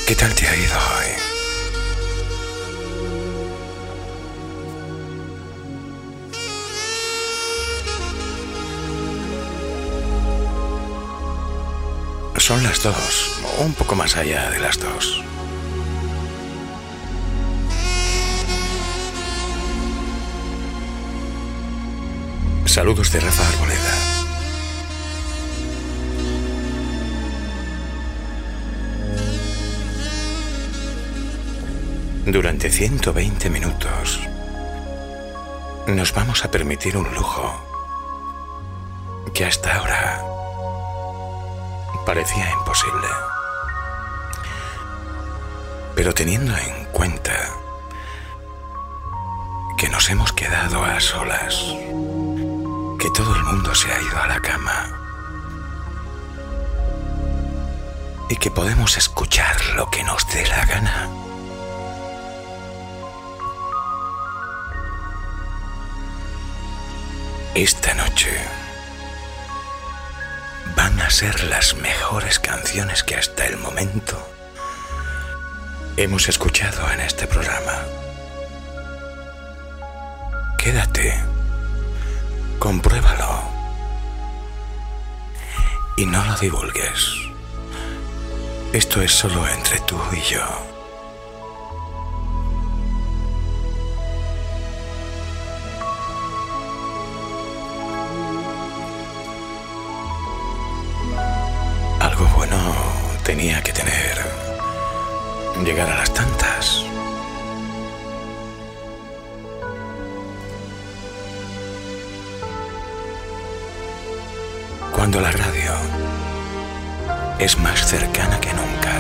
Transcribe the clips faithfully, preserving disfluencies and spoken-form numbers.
¿Qué tal te ha ido hoy? Son las dos, o un poco más allá de las dos. Saludos de Rafa Arboleda. Durante ciento veinte minutos nos vamos a permitir un lujo que hasta ahora parecía imposible. Pero teniendo en cuenta que nos hemos quedado a solas, que todo el mundo se ha ido a la cama y que podemos escuchar lo que nos dé la gana, esta noche van a ser las mejores canciones que hasta el momento hemos escuchado en este programa. Quédate, compruébalo y no lo divulgues. Esto es solo entre tú y yo. Algo bueno tenía que tener llegar a las tantas. Cuando la radio es más cercana que nunca.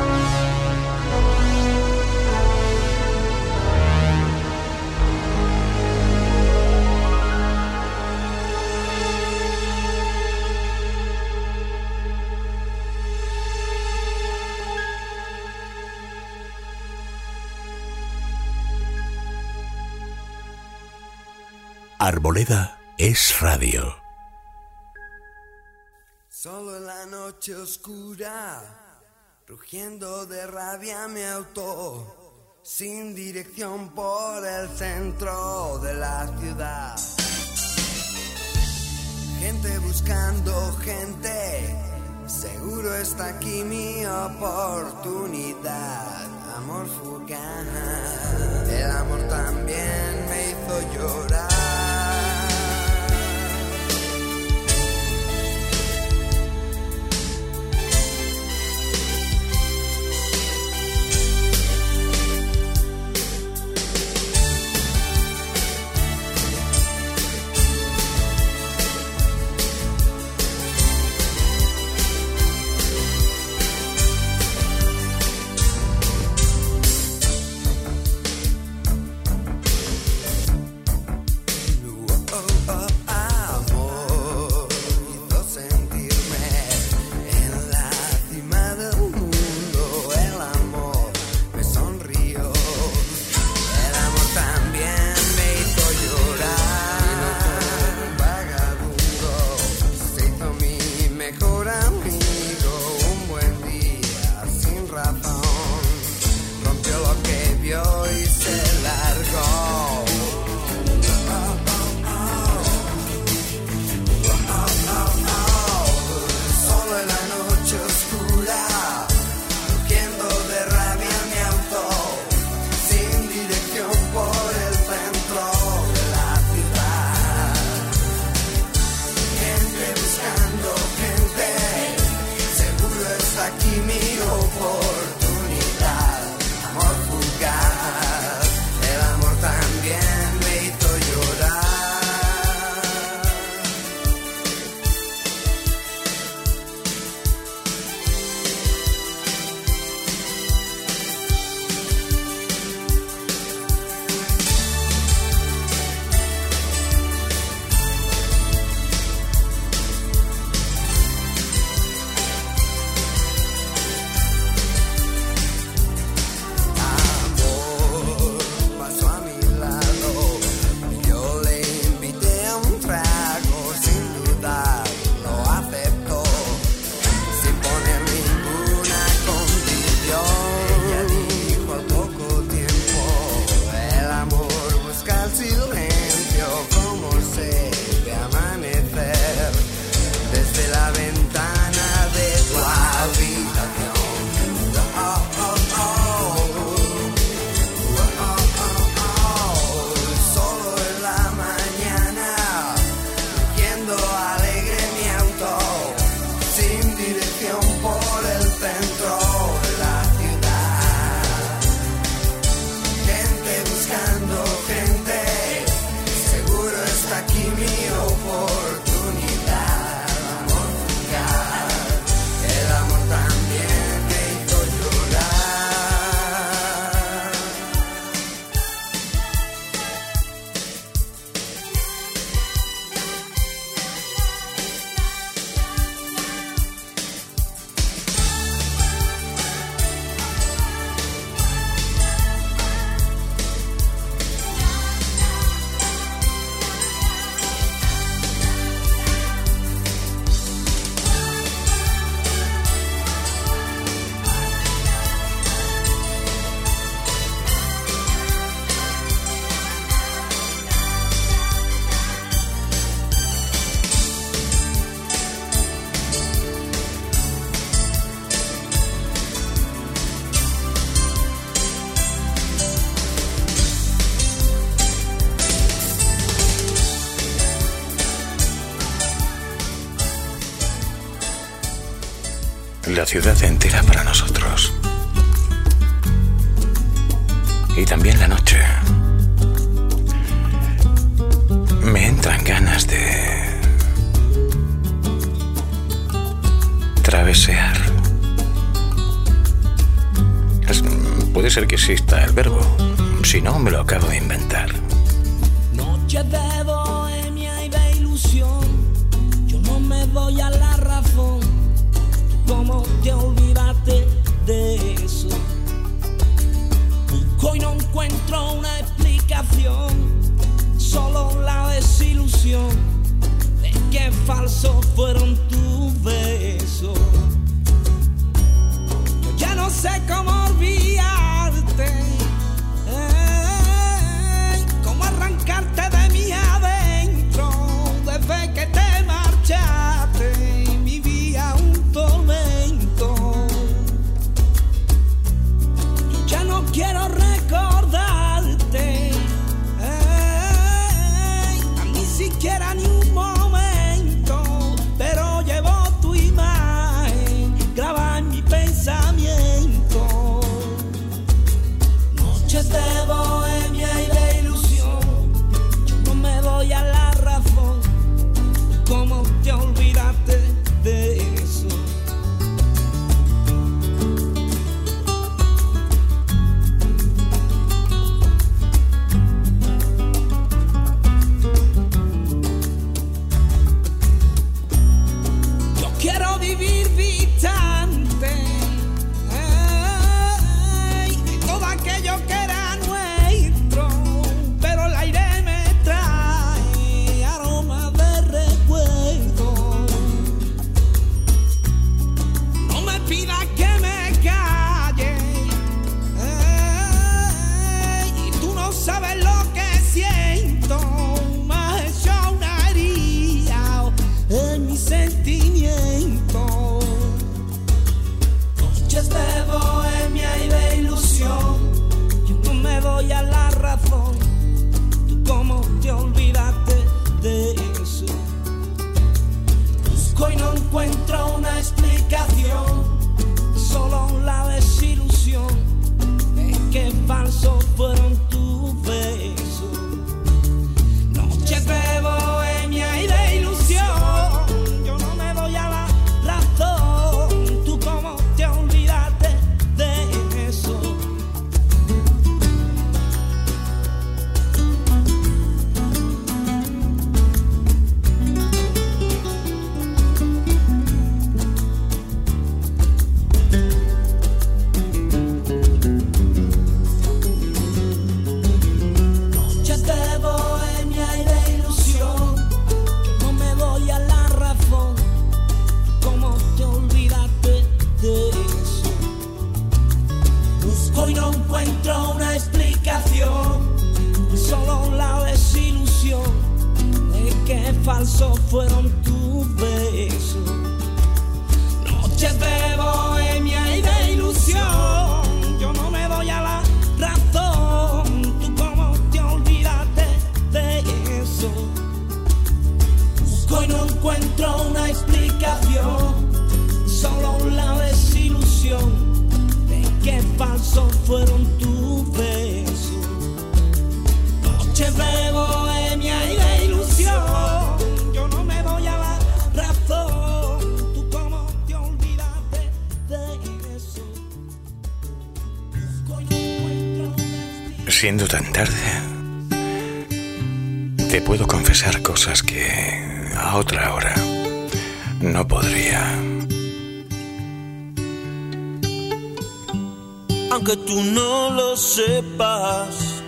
Arboleda es radio. Solo en la noche oscura, rugiendo de rabia mi auto, sin dirección por el centro de la ciudad. Gente buscando gente, seguro está aquí mi oportunidad. Amor fugaz, el amor también me hizo llorar. La ciudad entera para nosotros. Y también la noche. Me entran ganas de travesear. Es, puede ser que exista el verbo. Si no, me lo acabo de inventar. Noche de bohemia y de ilusión. Yo no me doy a la razón. ¿Cómo te olvidaste de eso? Busco y no encuentro una explicación. Solo la desilusión de que falsos fueron tus besos. Yo ya no sé cómo olvidarte, eh, cómo arrancarte de mí adentro. Desde que te marchaste y mi vida un tormento. Yo ya no quiero recordarte, siquiera ni un momento, pero llevo tu imagen grabada en mi pensamiento. Noches de bohemia y de ilusión, yo no me doy a la razón. ¿Cómo te olvidaste de eso? Quiero vivir distante, eh, de todo aquello que era nuestro, pero el aire me trae aroma de recuerdo. No me pidas que me calle, eh, y tú no sabes lo que siento. Me has hecho una herida en mi sentimiento. Noches de bohemia y de ilusión, yo no me doy a la razón. ¿Tú cómo te olvidaste de eso? Busco y no encuentro una explicación. Solo la desilusión de que falsos fueron tus besos. Noches de bohemia y de ilusión, hoy no encuentro una explicación. Solo la desilusión de que falsos fueron tus besos. Noches de bohemia y de ilusión, yo no me doy a la razón. ¿Tú cómo te olvidaste de eso? Busco y no encuentro una explicación. Solo la desilusión de que falsos fueron tus besos. Noches de bohemia y de ilusión, yo no me doy a la razón. ¿Tú cómo te olvidaste de eso? Busco y no encuentro una explicación. Siendo tan tarde, te puedo confesar cosas que a otra hora no podría. Aunque tú no lo sepas,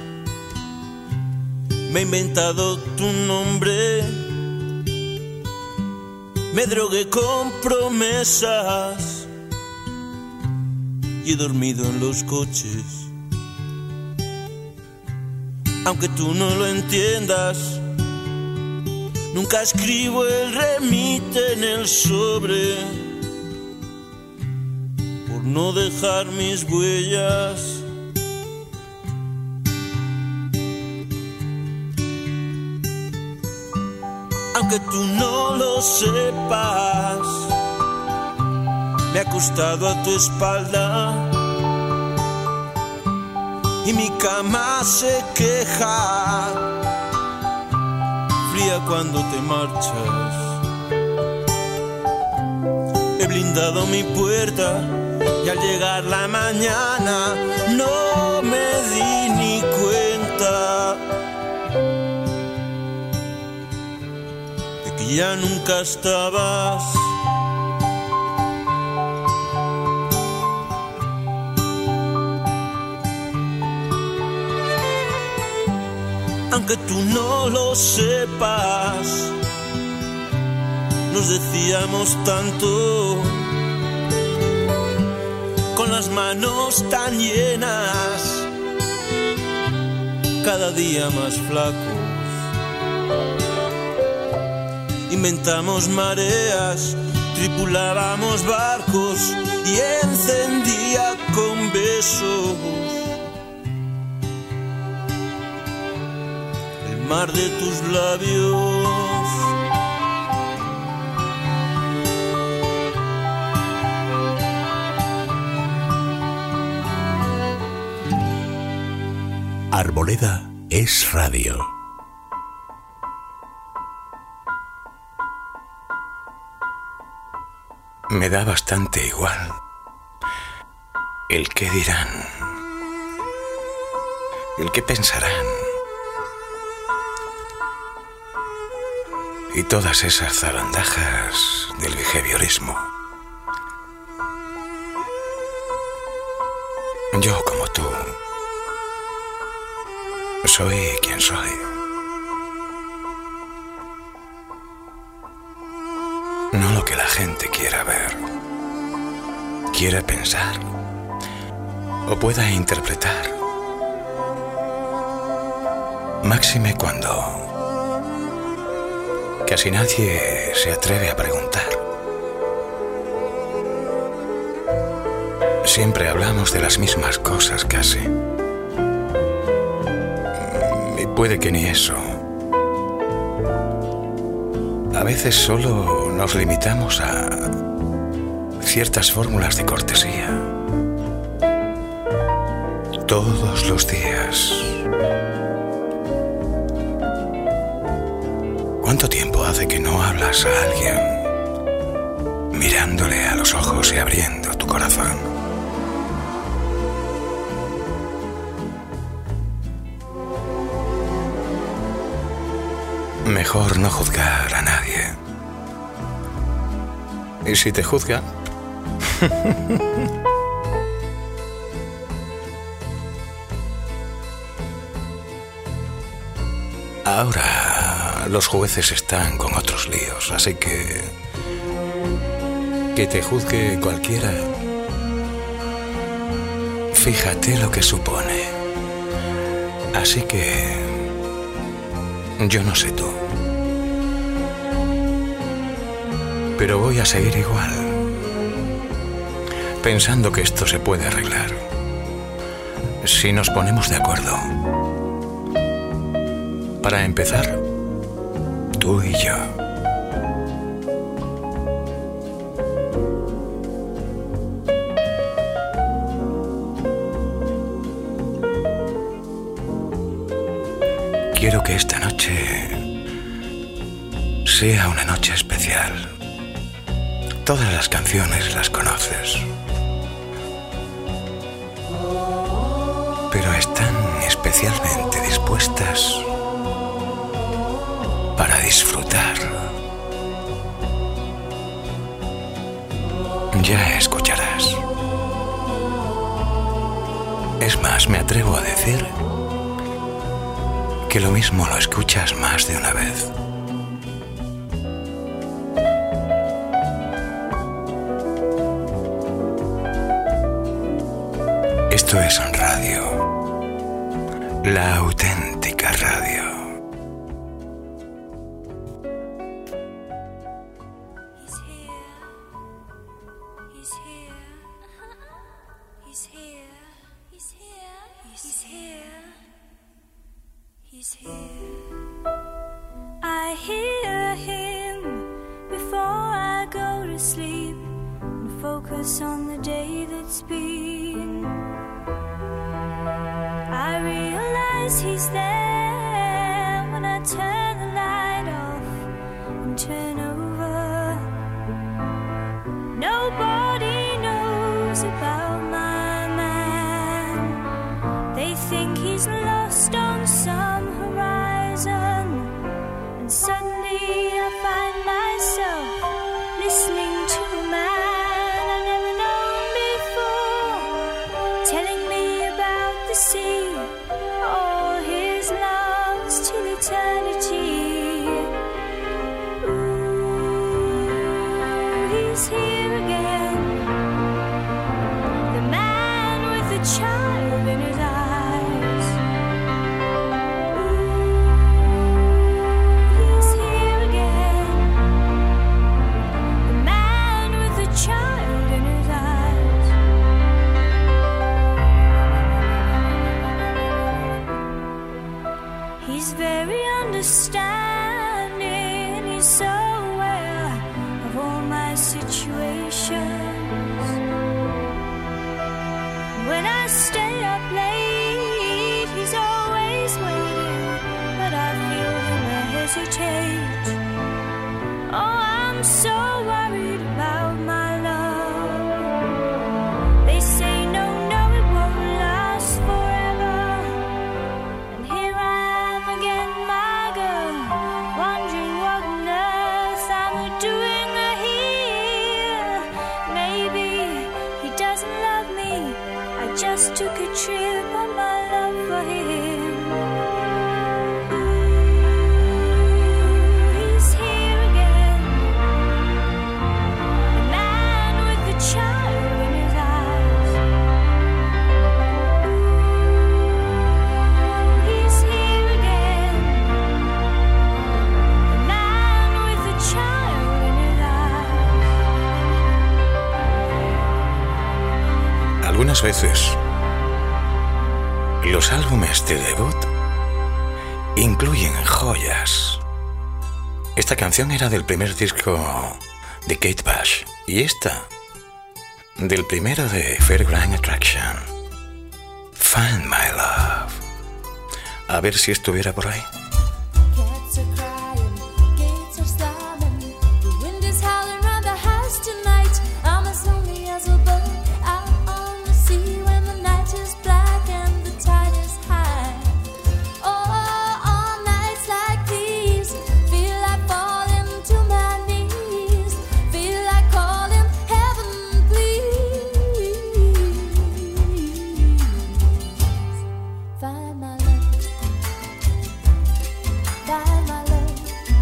me he inventado tu nombre. Me drogué con promesas y he dormido en los coches. Aunque tú no lo entiendas, nunca escribo el remite en el sobre, por no dejar mis huellas. Aunque tú no lo sepas, me he acostado a tu espalda y mi cama se queja, fría cuando te marchas. He blindado mi puerta y al llegar la mañana no me di ni cuenta de que ya nunca estabas. Aunque tú no lo sepas, nos decíamos tanto, con las manos tan llenas, cada día más flacos. Inventamos mareas, tripulábamos barcos y encendía con besos el mar de tus labios. Arboleda es radio. Me da bastante igual el qué dirán, el qué pensarán y todas esas zarandajas del behaviorismo. Yo, como tú, soy quien soy. No lo que la gente quiera ver, quiera pensar o pueda interpretar. Máxime cuando casi nadie se atreve a preguntar. Siempre hablamos de las mismas cosas casi. Y puede que ni eso. A veces solo nos limitamos a ciertas fórmulas de cortesía. Todos los días. ¿Cuánto tiempo hace que no hablas a alguien mirándole a los ojos y abriendo tu corazón? Mejor no juzgar a nadie. Y si te juzga, ahora los jueces están con otros líos, así que que te juzgue cualquiera. Fíjate lo que supone. Así que yo no sé tú, pero voy a seguir igual, pensando que esto se puede arreglar si nos ponemos de acuerdo. Para empezar, tú y yo. Quiero que esta noche sea una noche especial. Todas las canciones las conoces, pero están especialmente dispuestas para disfrutar. Ya escucharás. Es más, me atrevo a decir que lo mismo lo escuchas más de una vez. Esto es radio, la auténtica radio. I hear him before I go to sleep. focus on the day that's been. I realize he's there when I turn the light off and turn over. Nobody knows about my man. They think he's lost on some horizon, and suddenly I find myself listening to a man I've never known before, telling me about the sea, all his loves till eternity. Ooh, he's here again, the man with the child in his eyes. Ooh, he's here again, the man with the child in his eyes. He's very understanding, he's so aware of all my situations. When I stay up late, he's always waiting, but I feel him hesitate. Oh, I'm so worried about my love. They say no, no, it won't last forever. And here I am again, my girl, wondering what on earth I'm doing here. Maybe he doesn't love me, I just took a trip on my love for him. Ooh, he's here again, the man with the child in his eyes. Ooh, he's here again, the man with the child in his eyes. Algunas veces, los álbumes de debut incluyen joyas. Esta canción era del primer disco de Kate Bush y esta del primero de Fairground Attraction, Find My Love. A ver si estuviera por ahí. Cats are crying, gates are slamming, the wind is howling round the house tonight. I'm as lonely as a boat out on the sea when the night is black and the tide is high. Oh, on nights like these, feel like falling to my knees, feel like calling heaven, please. Find my love, find my love,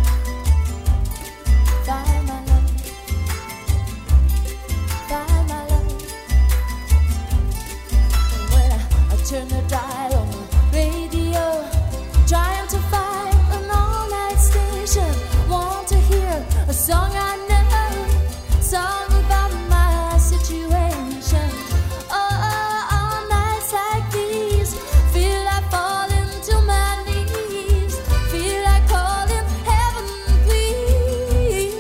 find my love, find my love. And when I, I turn the dial on the radio, trying to find an all-night station, want to hear a song I know, song about my situation. Oh, on nights like these, feel like falling to my knees, feel like calling heaven, please.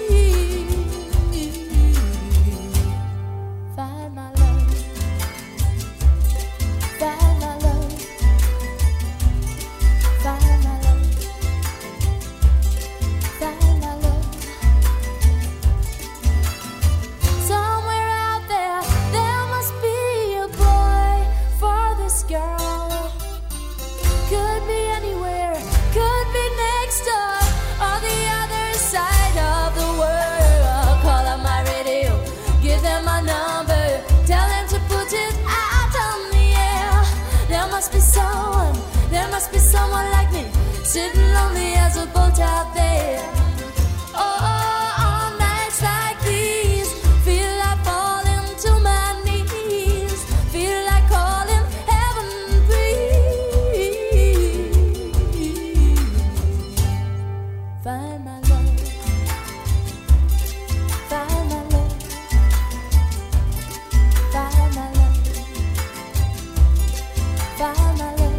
Find my love, find my love, find my love, find my love. Somewhere out there, there must be a boy for this girl. Could be anywhere, could be next door, or the other side of the world. Call up my radio, give them my number, tell them to put it out on the air. There must be someone, there must be someone like me, sitting lonely as a boat out there. Oh, on nights like these, feel like falling to my knees, feel like calling heaven, please. Find my love, find my love, find my love, find my love.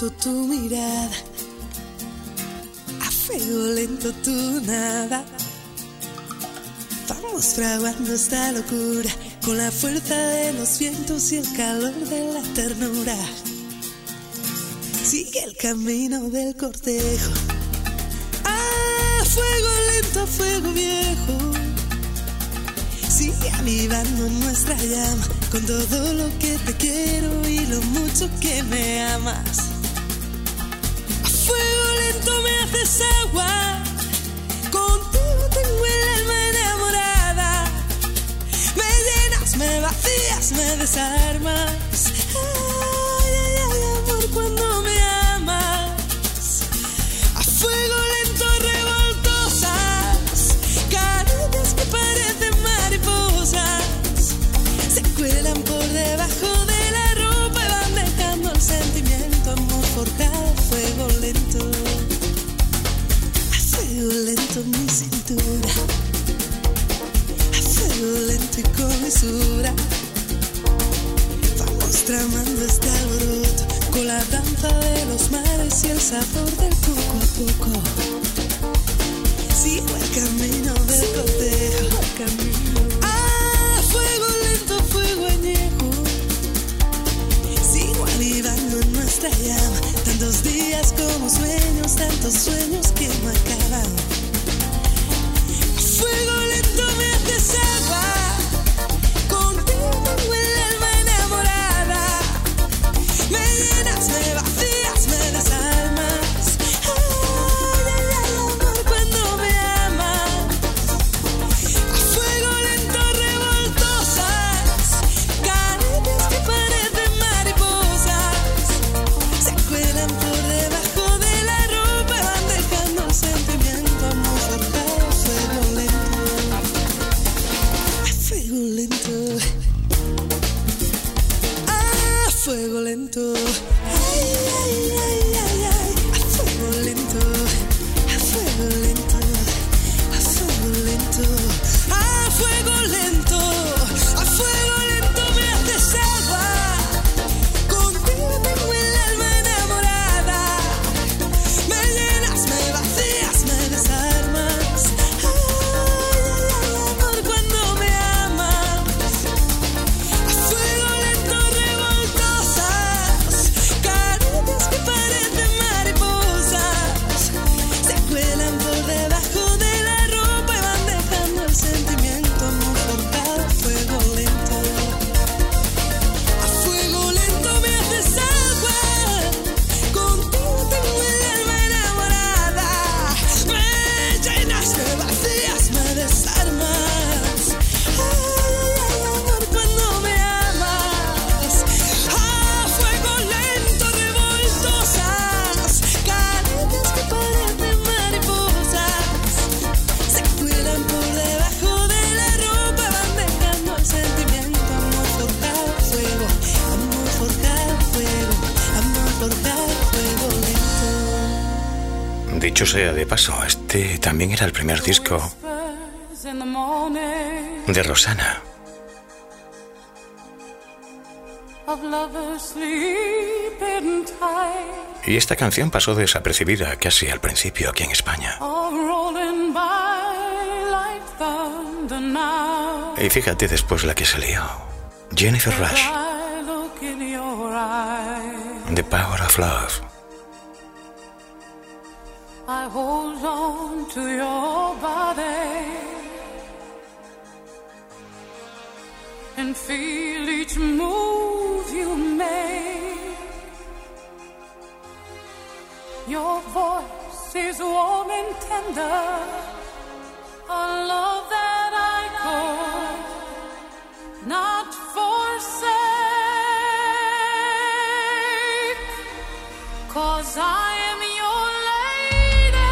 lento tu mirada, a fuego lento tu nada. Vamos fraguando esta locura con la fuerza de los vientos y el calor de la ternura. Sigue el camino del cortejo, a fuego lento, a fuego viejo. Sigue avivando nuestra llama con todo lo que te quiero y lo mucho que me amas. A fuego lento me haces agua, contigo tengo el alma enamorada. Me llenas, me vacías, me desarmas. Ay, ay, ay, amor, cuando me amas. A fuego lento revoltosas, caricias que parecen mariposas, se cuelan por debajo de la ropa y van dejando el sentimiento, amor forjado a fuego lento. A fuego lento mi cintura, a fuego lento y con mesura. Vamos tramando este alboroto con la danza de los mares y el sabor del poco a poco. Sigo el camino del cortejo, a fuego lento, fuego añejo. Sigo avivando en nuestra llama, tantos días como sueños, tantos sueños que no acaban. A fuego lento me haces agua, contigo tengo el alma enamorada. Me llenas, me vacías, me desarmas. Ay, ay, ay, amor, cuando me amas. A fuego lento revoltosas, caricias que parecen mariposas, se cuelan por debajo de la ropa y van dejando el sentimiento, amor forjado a fuego lento. A fuego lento, a fuego lento. Ay, ay, ay, ay, ay. A fuego lento, a fuego lento, a fuego lento, a fuego lento, a fuego lento me haces agua, contigo tengo el alma enamorada. Me llenas, me vacías, me desarmas. Ay, ay, ay, amor, cuando me amas. A fuego lento revoltosas, caricias que parecen mariposas, se cuelan por debajo de la ropa y van dejando el sentimiento, amor forjado a fuego lento. A fuego lento me haces agua, contigo tengo el alma enamorada. Me llenas, me vacías, me desarmas. Ay, ay, ay, amor, cuando me amas. A fuego lento revoltosas, caricias que parecen mariposas, se cuelan por debajo de la ropa, van dejando el sentimiento, amor forjado a fuego, amor forjado a fuego, amor forjado a fuego lento. Dicho sea de paso, este también era el primer disco In the morning de Rosana. of lovers sleeping tight, Y esta canción pasó desapercibida casi al principio aquí en España. all rolling by like thunder now. Y fíjate después la que se lió. Jennifer Rush, I look in your eyes, The Power of Love. I hold on to your body and feel each move you make. Your voice is warm and tender, a love that I could not forsake, 'cause I am your lady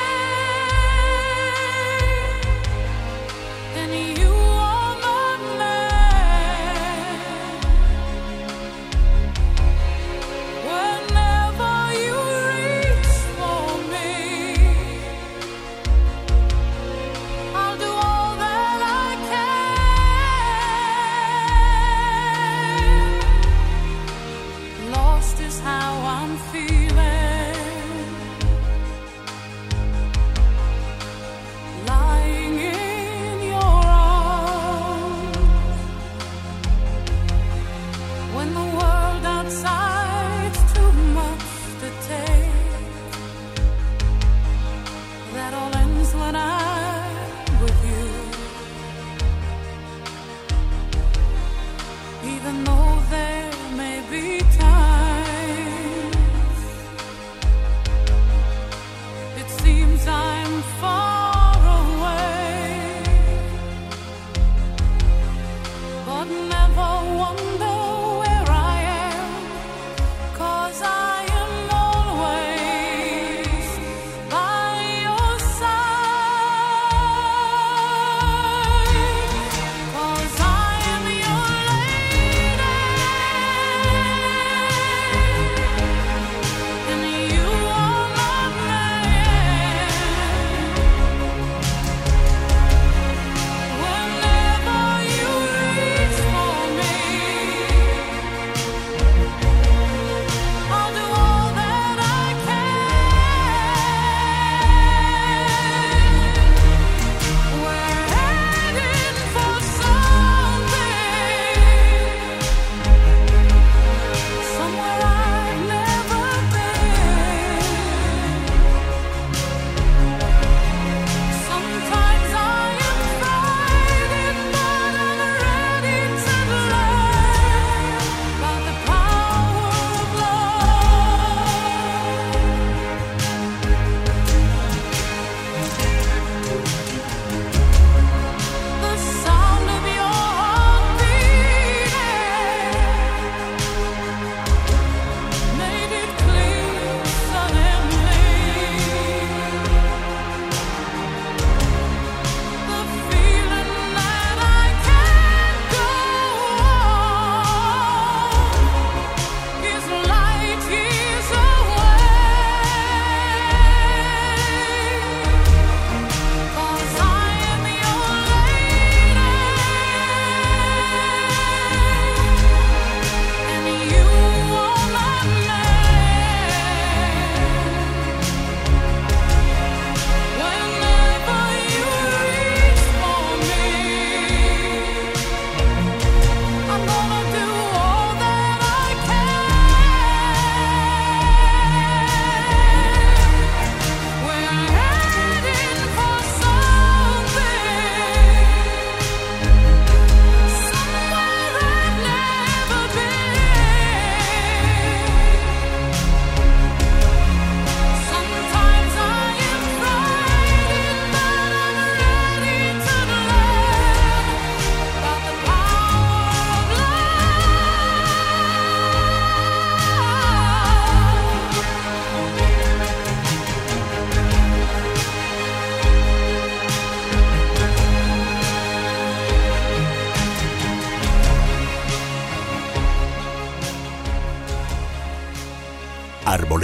and you are my man. Whenever you reach for me, I'll do all that I can. Lost is how I'm feeling.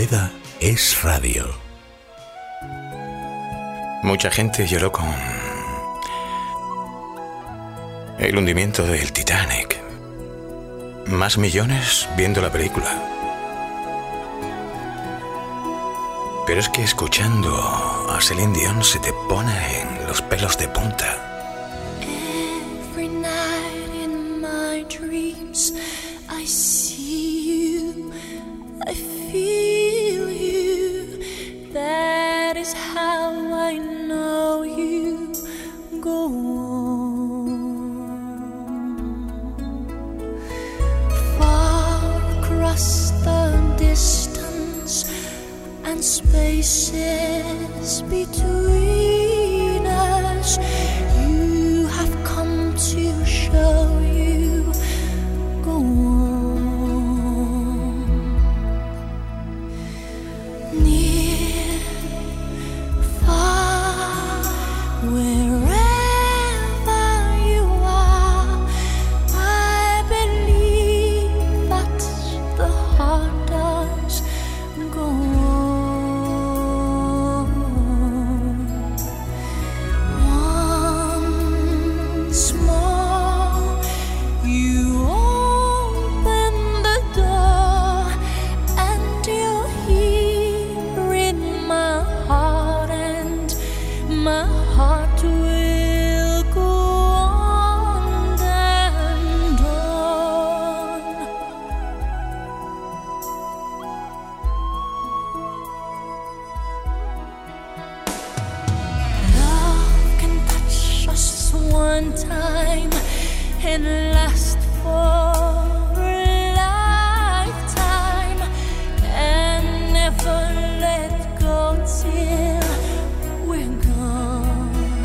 Arboleda es radio. Mucha gente lloró con el hundimiento del Titanic. Más millones viendo la película. Pero es que escuchando a Celine Dion se te ponen los pelos de punta. Every night in my dreams I see you, I feel you. That is how I know you. Go on. Far across the distance and spaces between us, you have come to show you. Go on. Near, far, wherever you are, I believe that the heart does. Go on. Once more, you open the door, and you're here in my heart, and my heart will go on and on. Love can touch us one time and last for a lifetime, and never let go till we're gone.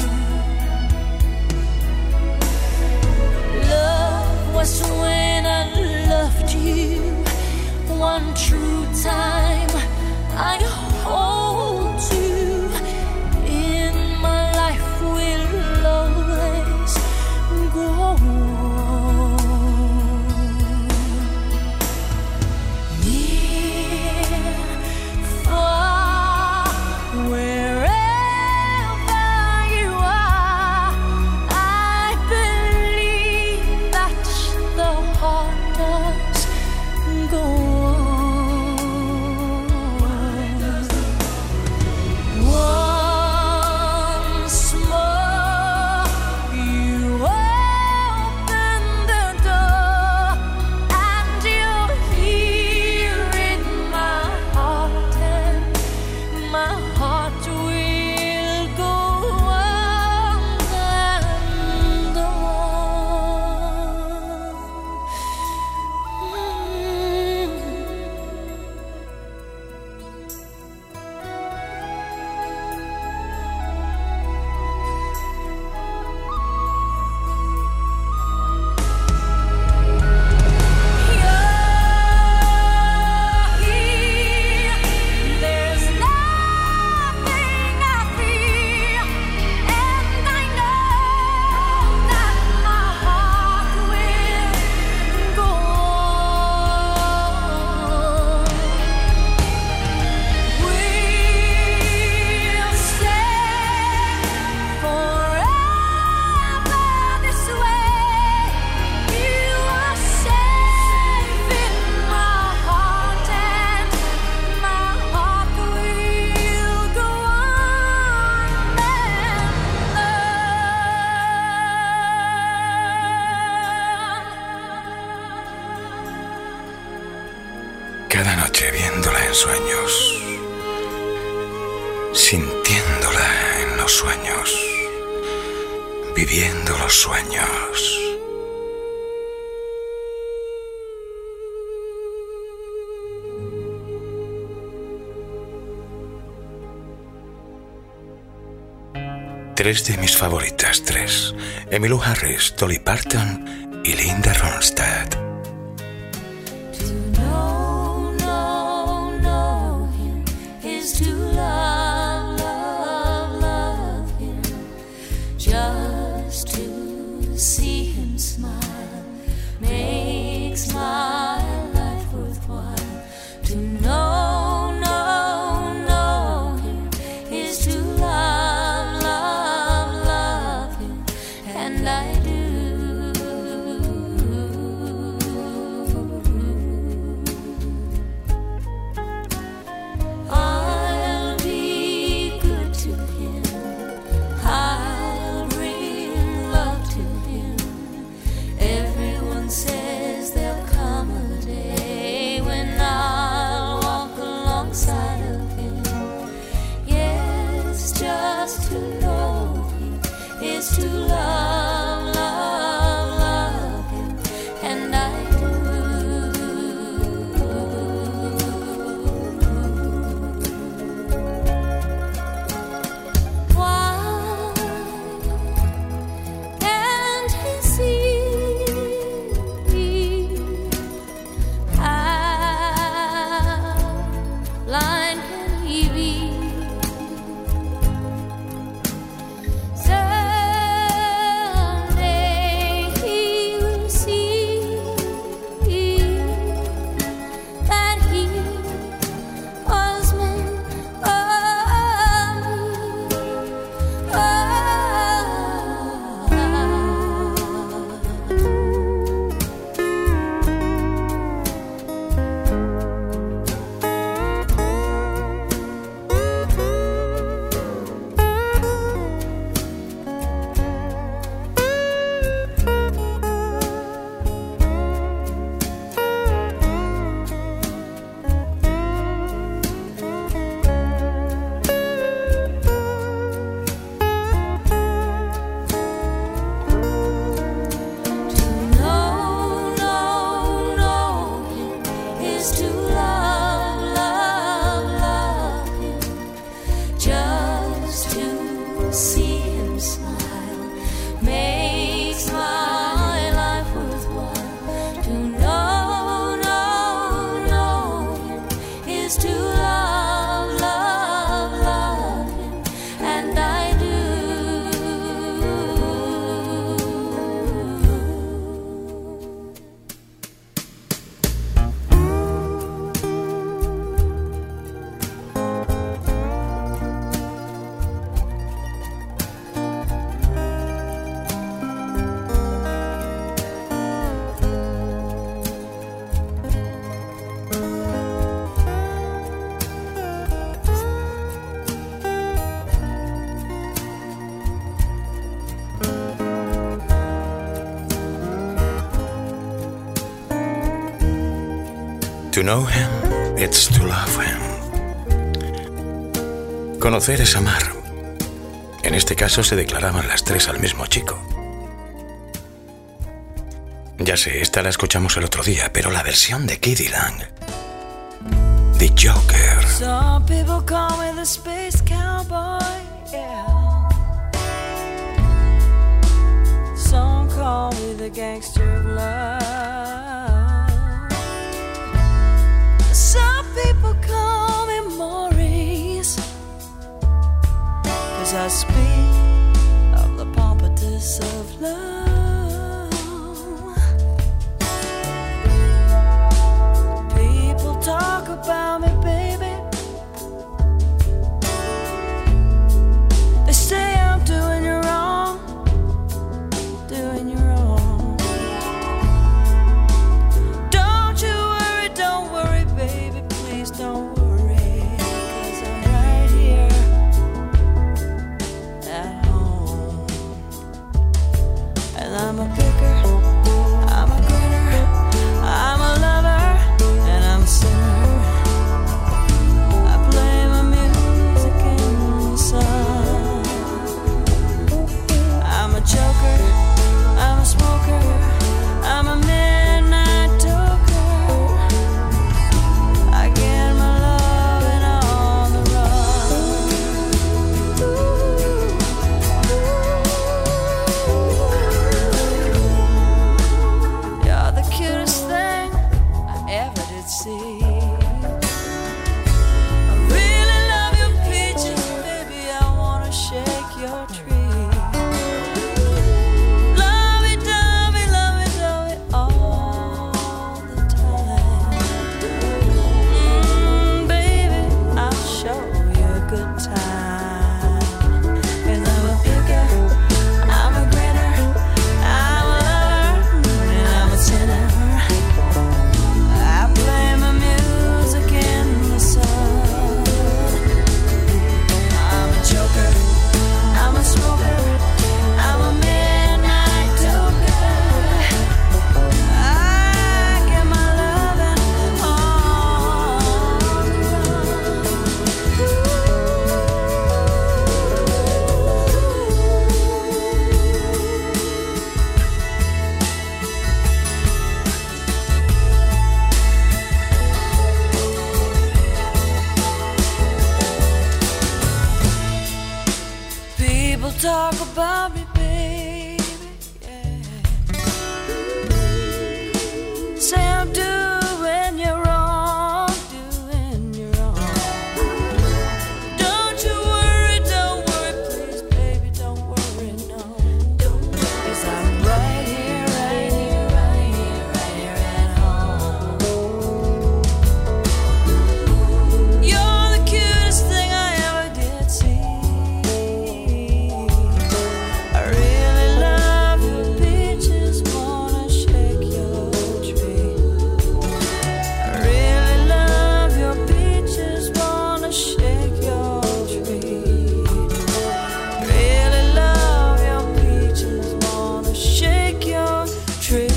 Love was when I loved you one true time. I hold you in my life, will always go on. Near, far, wherever you are, I believe that the heart does go on. Once more, you open the door, and you're here in my heart, and my heart will go on and on. There's nothing I feel, and I know that my heart will go on. We'll stay forever this way. You are safe in my heart, and my heart will go on and Cada noche viéndola en sueños, sintiéndola en los sueños, viviendo los sueños. Tres de mis favoritas, tres. Emmylou Harris, Dolly Parton y Linda Ronstadt. To know, know, know him is to love, love, love him. Just to see him smile makes my life worthwhile. To know, know is to love, love, love him, and I To know him, it's to love him. Conocer es amar. En este caso se declaraban las tres al mismo chico. Ya sé, esta la escuchamos el otro día, pero la versión de k d. Lang, The Joker. Some people call me the space cowboy, yeah. Some call me the gangster of love. Some people call me Maurice, 'cause I speak of the pompatus of love. People talk about me, baby. They say I'm doing you wrong, doing you wrong. Don't you worry, don't worry, baby, please don't worry, 'cause I'm right here at home. talk about me, baby, yeah. Say I'm doing you wrong, doing you wrong. Don't you worry, don't worry, please, baby, don't worry, no. Cause I'm right here, right here, right here, right here at home. You're the cutest thing I ever did see. I really love your peaches, wanna shake your tree. I really love your peaches, wanna shake your tree. Really love your peaches, wanna shake your tree.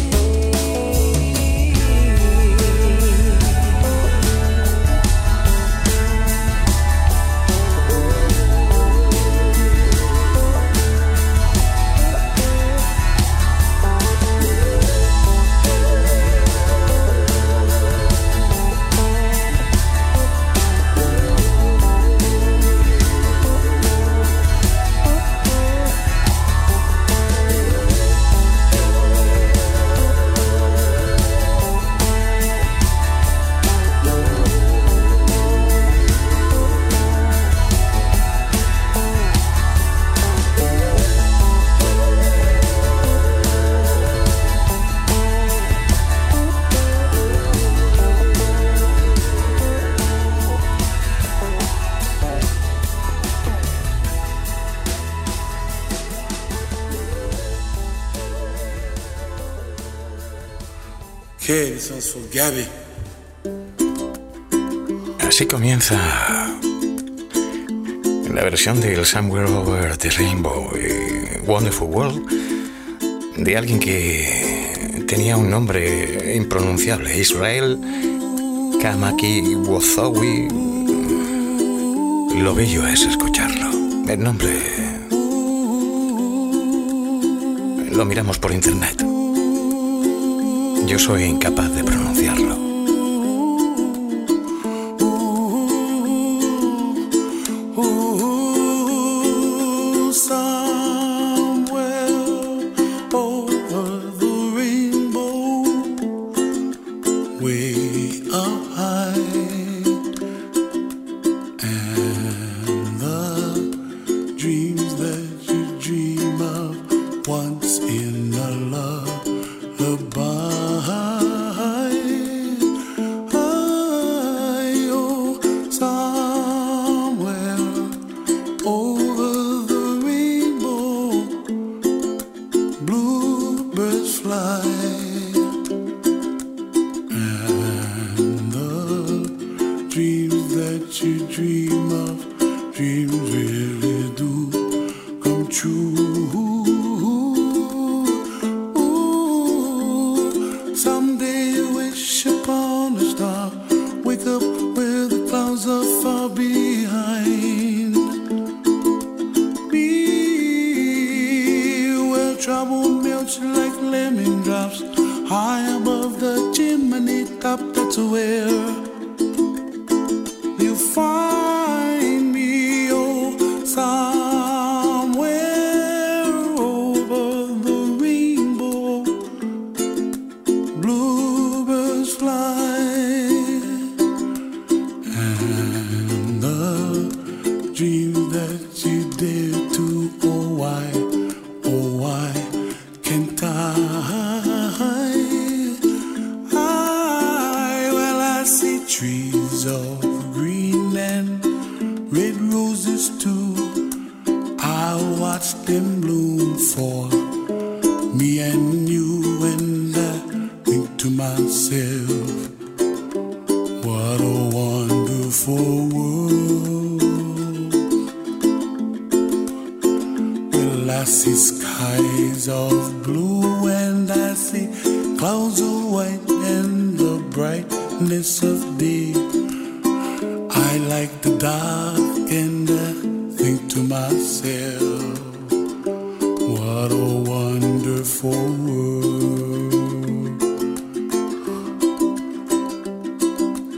Okay, this one's for Gabby. Así comienza la versión del Somewhere Over the Rainbow y Wonderful World de alguien que tenía un nombre impronunciable, Israel Kamaki Wozowi. Lo bello es escucharlo. El nombre lo miramos por internet. Yo soy incapaz de pronunciarlo.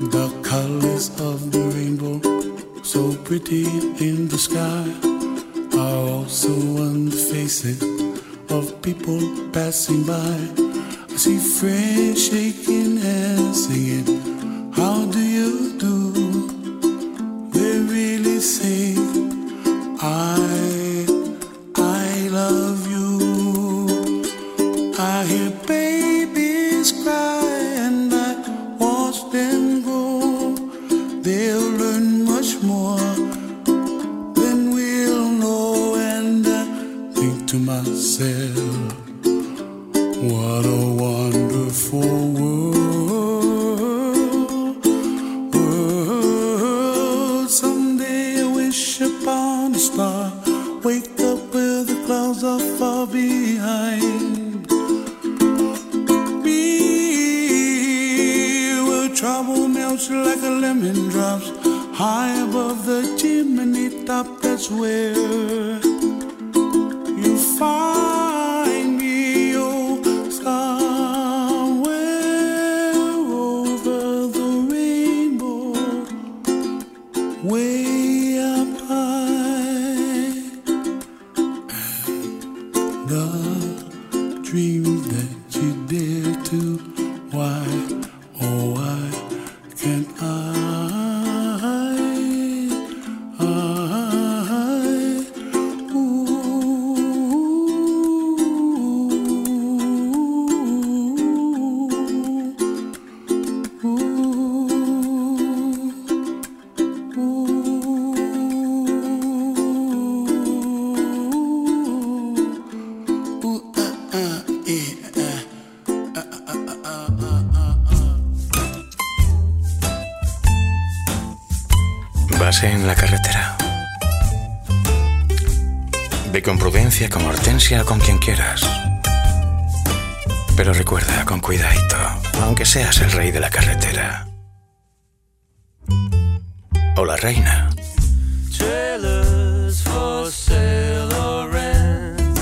colors of the rainbow, so pretty in the sky. are also on the faces of people passing by. I see friends shaking hands, singing, how do you do? They really say, I, I love you. I hear babies cry and I watch them grow. They'll learn much more than we'll know. And I think to myself, what a wonderful world, world. Someday I wish upon a star, wake up where the clouds are far behind me, where trouble melts like a lemon drops high above the chimney top. That's where you find me. Way up high, and the dreams that you dare to, why, oh why can't I, I, ooh, ooh. Vas en la carretera. Ve con prudencia, con Hortensia o con quien quieras. Pero recuerda, con cuidadito, aunque seas el rey de la carretera. O la reina. Trailers for sale or rent,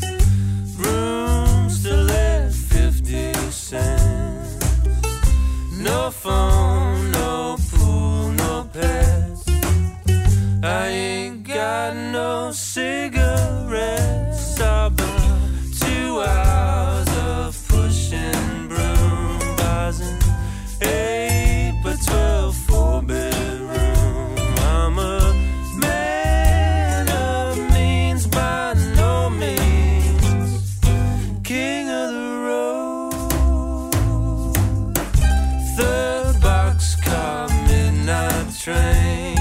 rooms to let fifty cents. No phone, no pool, no pets. I ain't got no cigarettes. About two hours of pushing broom, buzzing eight by twelve four bedroom. I'm a man of means by no means, king of the road. Third boxcar, midnight train,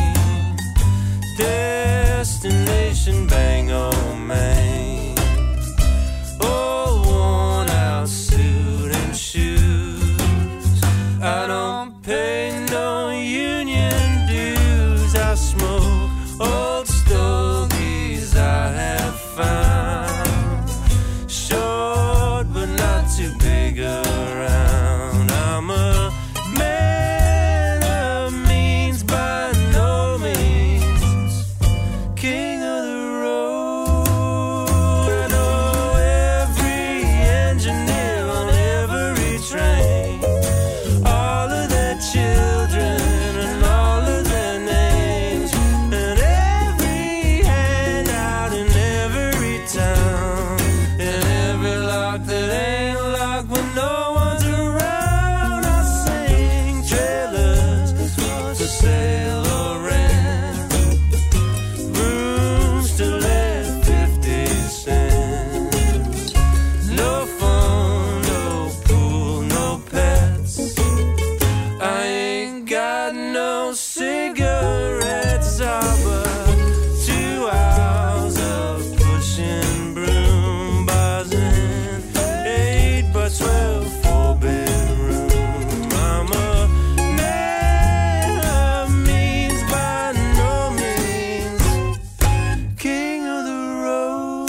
destination Bangor, Maine. Old worn out suit and shoes. I don't pay no union dues. I smoke old stogies I have found, short but not too big around. I'm a man of means by no means, king of the road. I know every engineer on every train, all of their children and all of their names, and every handout in every town, and every lock that ain't locked when no one's around. I sing trailers for sale or rent, rooms to let fifty cents. No phone, no pool, no pets. I ain't got no cigarettes. But two hours of pushing broom, buzzing eight by twelve four bedroom. I'm a man of means by no means, king of the road,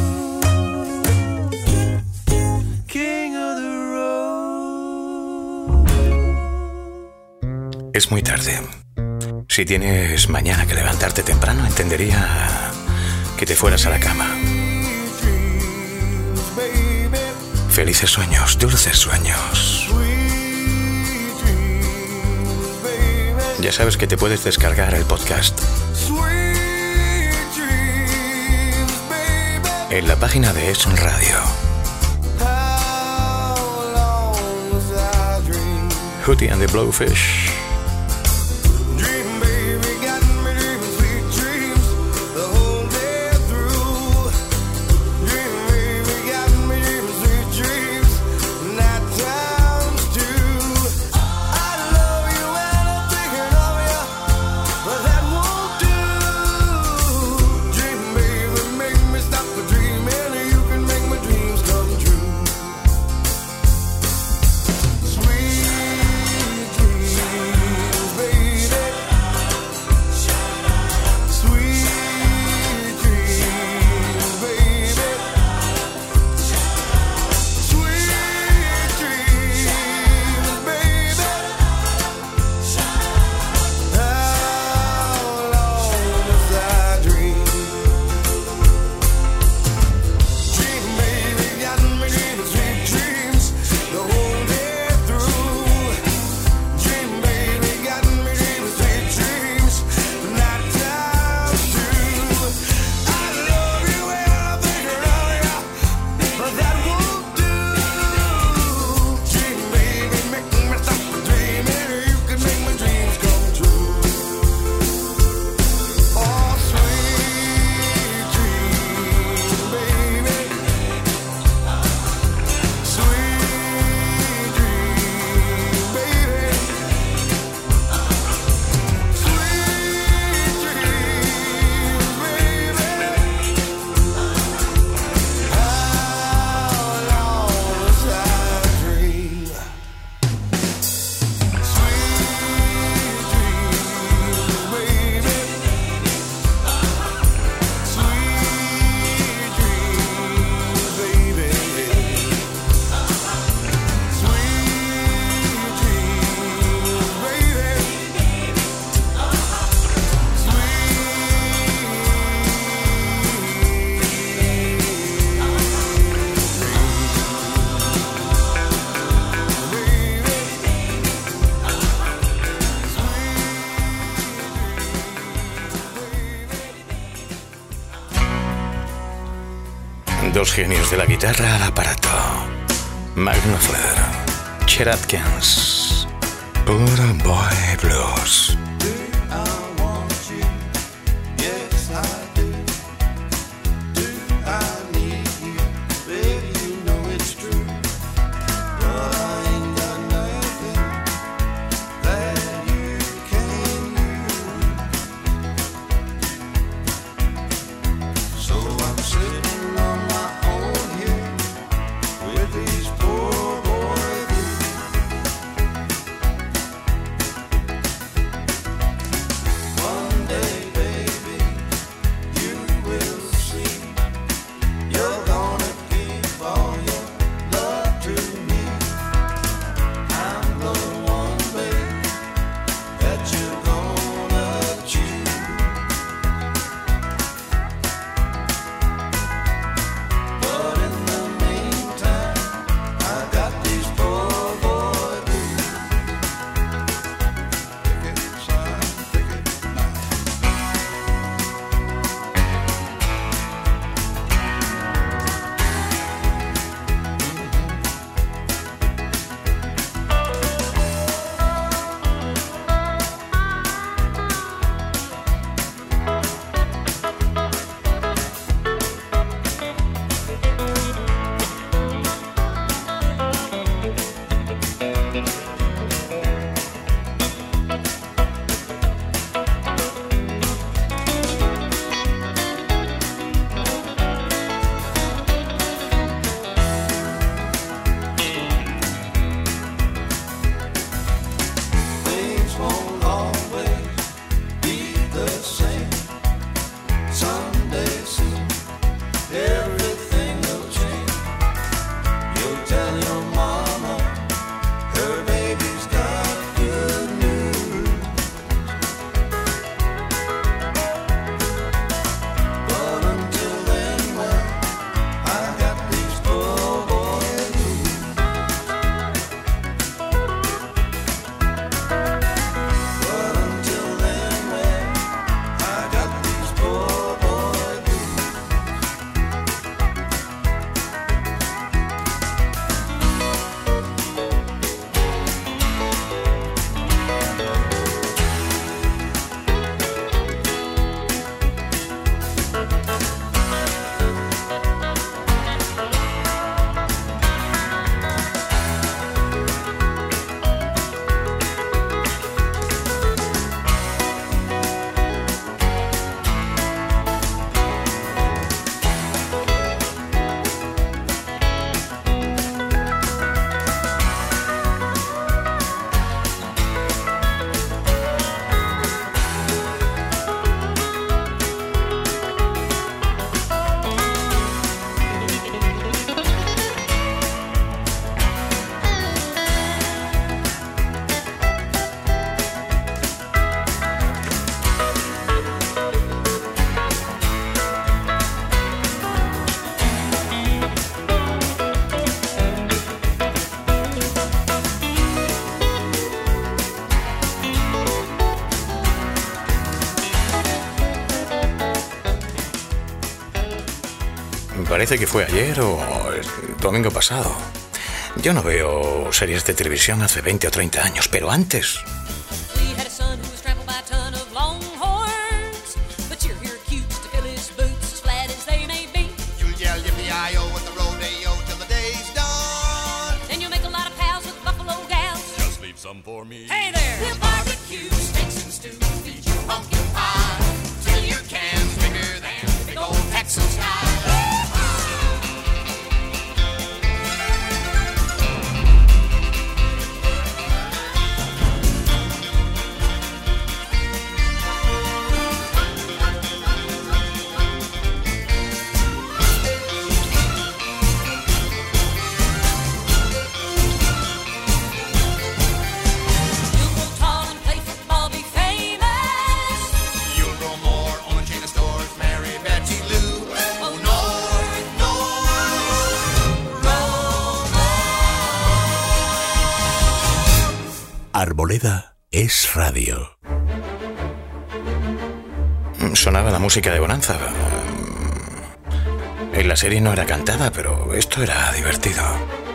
king of the road. Es muy tarde. Si tienes mañana que levantarte temprano, entendería que te fueras a la cama. Felices sueños, dulces sueños. Ya sabes que te puedes descargar el podcast en la página de Es Radio. Hootie and the Blowfish. Dos genios de la guitarra al aparato. Mark Knopfler, Chet Atkins, Puro Boy Blues. Poor boy blues. Parece que fue ayer o el domingo pasado. Yo no veo series de televisión hace veinte o treinta años, pero antes... For me. Hey there! We'll barbecue steaks and stew, feed you pumpkin pie, till your can's bigger than big old Texas sky. Arboleda es radio. Sonaba la música de Bonanza. En la serie no era cantada, pero esto era divertido.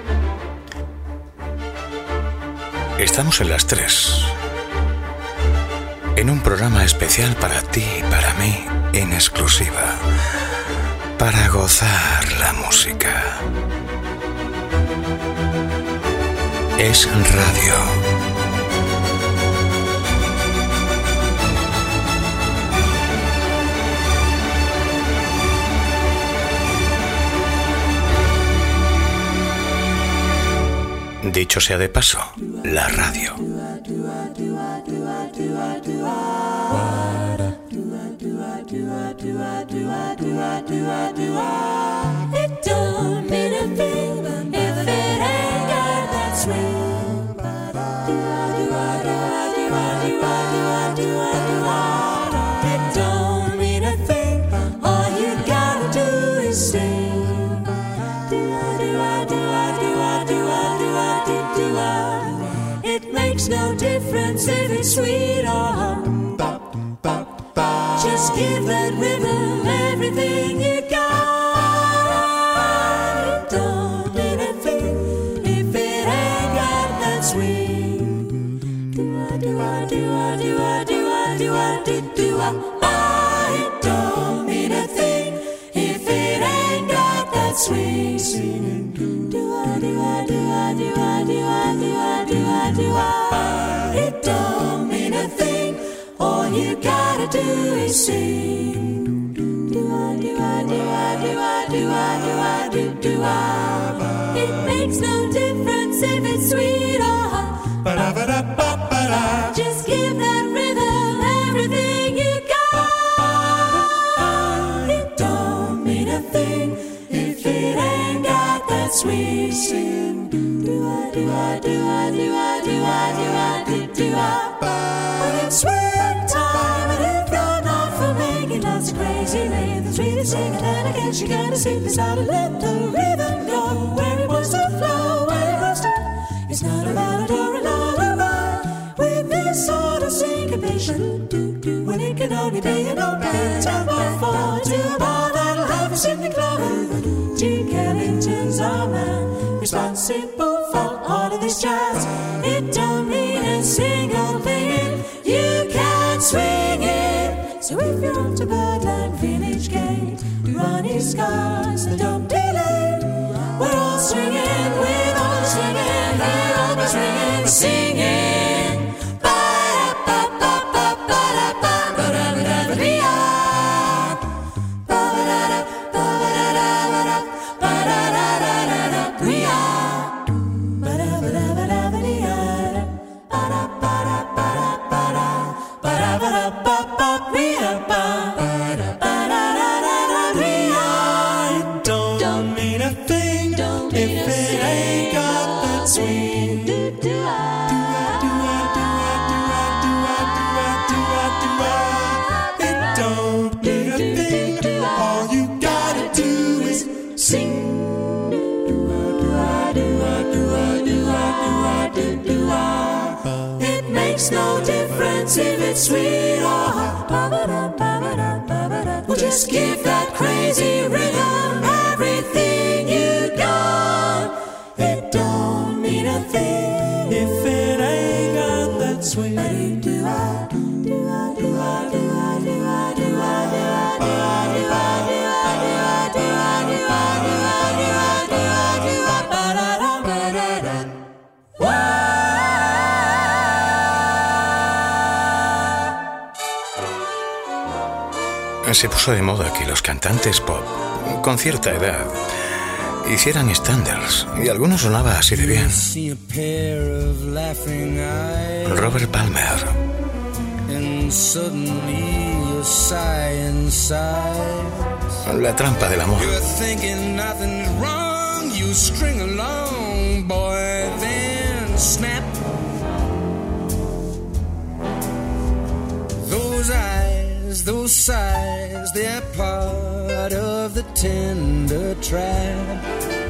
Estamos en las tres. En un programa especial para ti y para mí, en exclusiva. Para gozar la música. Es radio. Dicho sea de paso, la radio. It don't mean a thing if it ain't got that swing. It don't mean a thing. All you gotta do is sing. It makes no difference if it's sweet or hot. Just give that rhythm everything you got. It don't mean a thing if it ain't got that swing. Do-a, do-a, do-a, do-a, do-a, do-a, do-a. Ah, it don't mean a thing if it ain't got that swing. Do-a, do-a, do-a, do-a, do-a, do-a, do-a, do-a. It don't mean a thing. All you gotta do is sing. Do-a, do-a, do-a, do-a, do-a, do-a, do-a. It makes no difference if it's sweet or hot. Just give that rhythm everything you got. It don't mean a thing if it ain't got that sweet sing. Do-a, do-a, do-a, do-a, do-a, do-a, do-a. When it's sweet time and if you're not for making lots of crazy rhythms, really sing it and again she gotta sing this out and let the rhythm go where it wants to flow, where it wants to. It's not a ballad or a lullaby with this sort of syncopation. When it can only be an old man tempo four to a bar that'll have us in the club. Gene Kellington's our man, responsible for all of this jazz. It don't mean a single thing if you can't swing it. So if you're on to Birdland Village Gate, Ronnie Scott's the dumb delay. We're all swinging, we're all swinging, we're all swinging, singing. Ba-da-ba-ba-ba-ba-da-ba-da-ba-da-ba-da-ba-da. Don't mean a thing if it ain't got that swing. It don't mean a thing. All you gotta do is sing. It makes no difference if it's sweet or hot. We'll just give that crazy rhythm every se puso de moda que los cantantes pop, con cierta edad, hicieran estándares, y algunos sonaba así de bien. Robert Palmer. La trampa del amor. Those eyes, those sighs, they're part of the tender trap.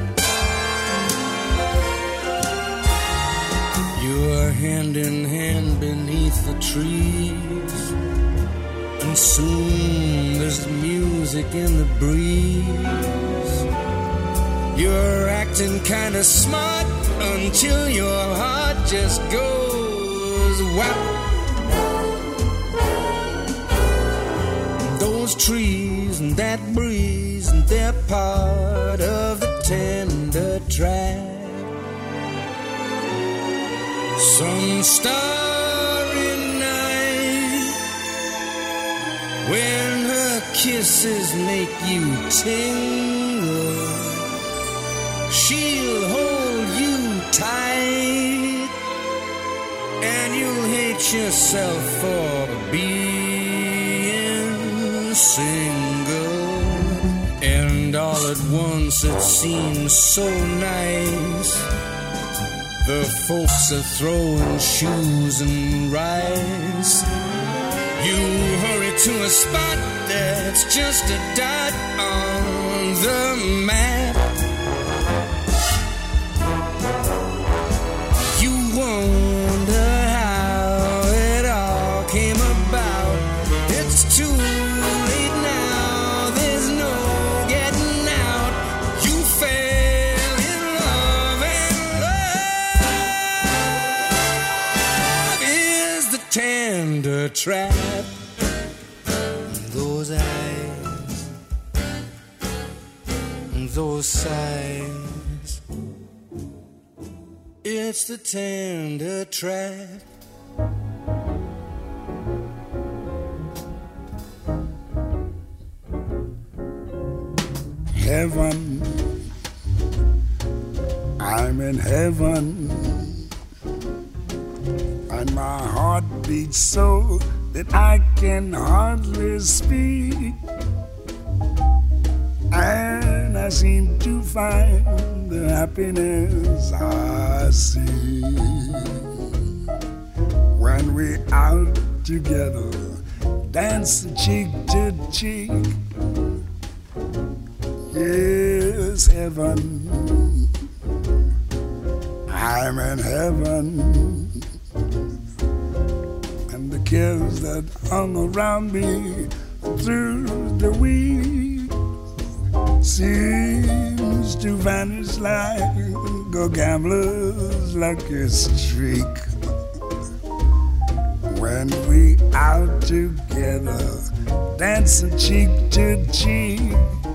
You're hand in hand beneath the trees, and soon there's music in the breeze. You're acting kinda smart until your heart just goes whap. Those trees and that breeze, and they're part of the tender track. Some starry night, when her kisses make you tingle, she'll hold you tight, and you'll hate yourself for being single. And all at once it seems so nice. The folks are throwing shoes and rice. You hurry to a spot that's just a dot on the map. You wonder how it all came about. It's too late now, there's no getting out. You fell in love, and love is the tender trap. Those eyes, those sighs, it's the tender trap. Heaven, I'm in heaven, and my heart beats so that I can hardly speak, and I seem to find the happiness I see when we're out together, dancing cheek to cheek. Yes, heaven, I'm in heaven, and the cares that hung around me through the week seems to vanish like a gambler's lucky streak. When we out together, dancing cheek to cheek.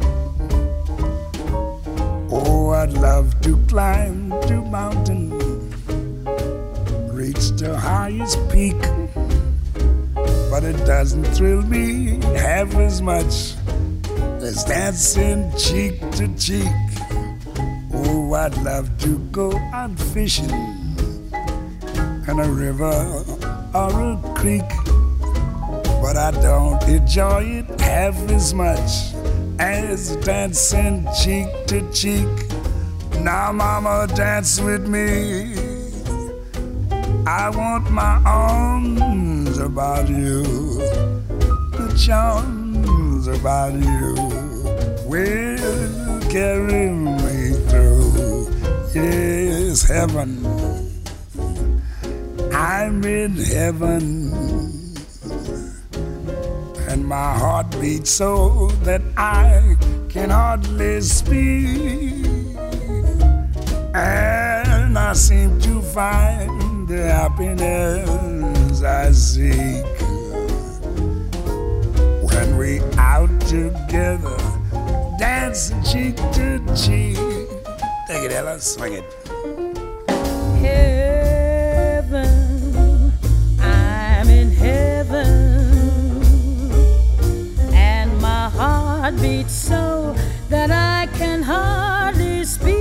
Oh, I'd love to climb to mountain, reach the highest peak, but it doesn't thrill me half as much as dancing cheek to cheek. Oh, I'd love to go out fishing in a river or a creek, but I don't enjoy it half as much as dancing cheek to cheek. Now, mama, dance with me. I want my arms about you, the charms about you will carry me through. Yes, heaven, I'm in heaven, and my heart beats so that I can hardly speak, and I seem to find the happiness I seek when we out together, dancing cheek to cheek. Take it, Ella, swing it. Heaven, I'm in heaven, and heart beats so that I can hardly speak,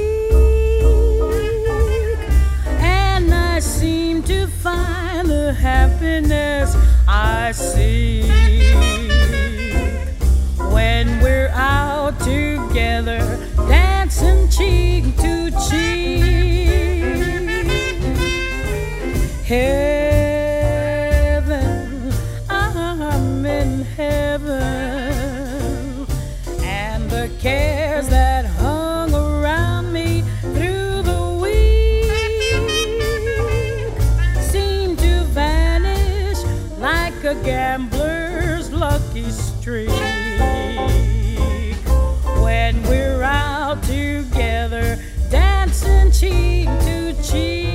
and I seem to find the happiness I seek when we're out together, dancing cheek to cheek. Heaven, I'm in heaven, and the cares that hung around me through the week seem to vanish like a gambler's lucky streak when we're out together, dancing cheek to cheek.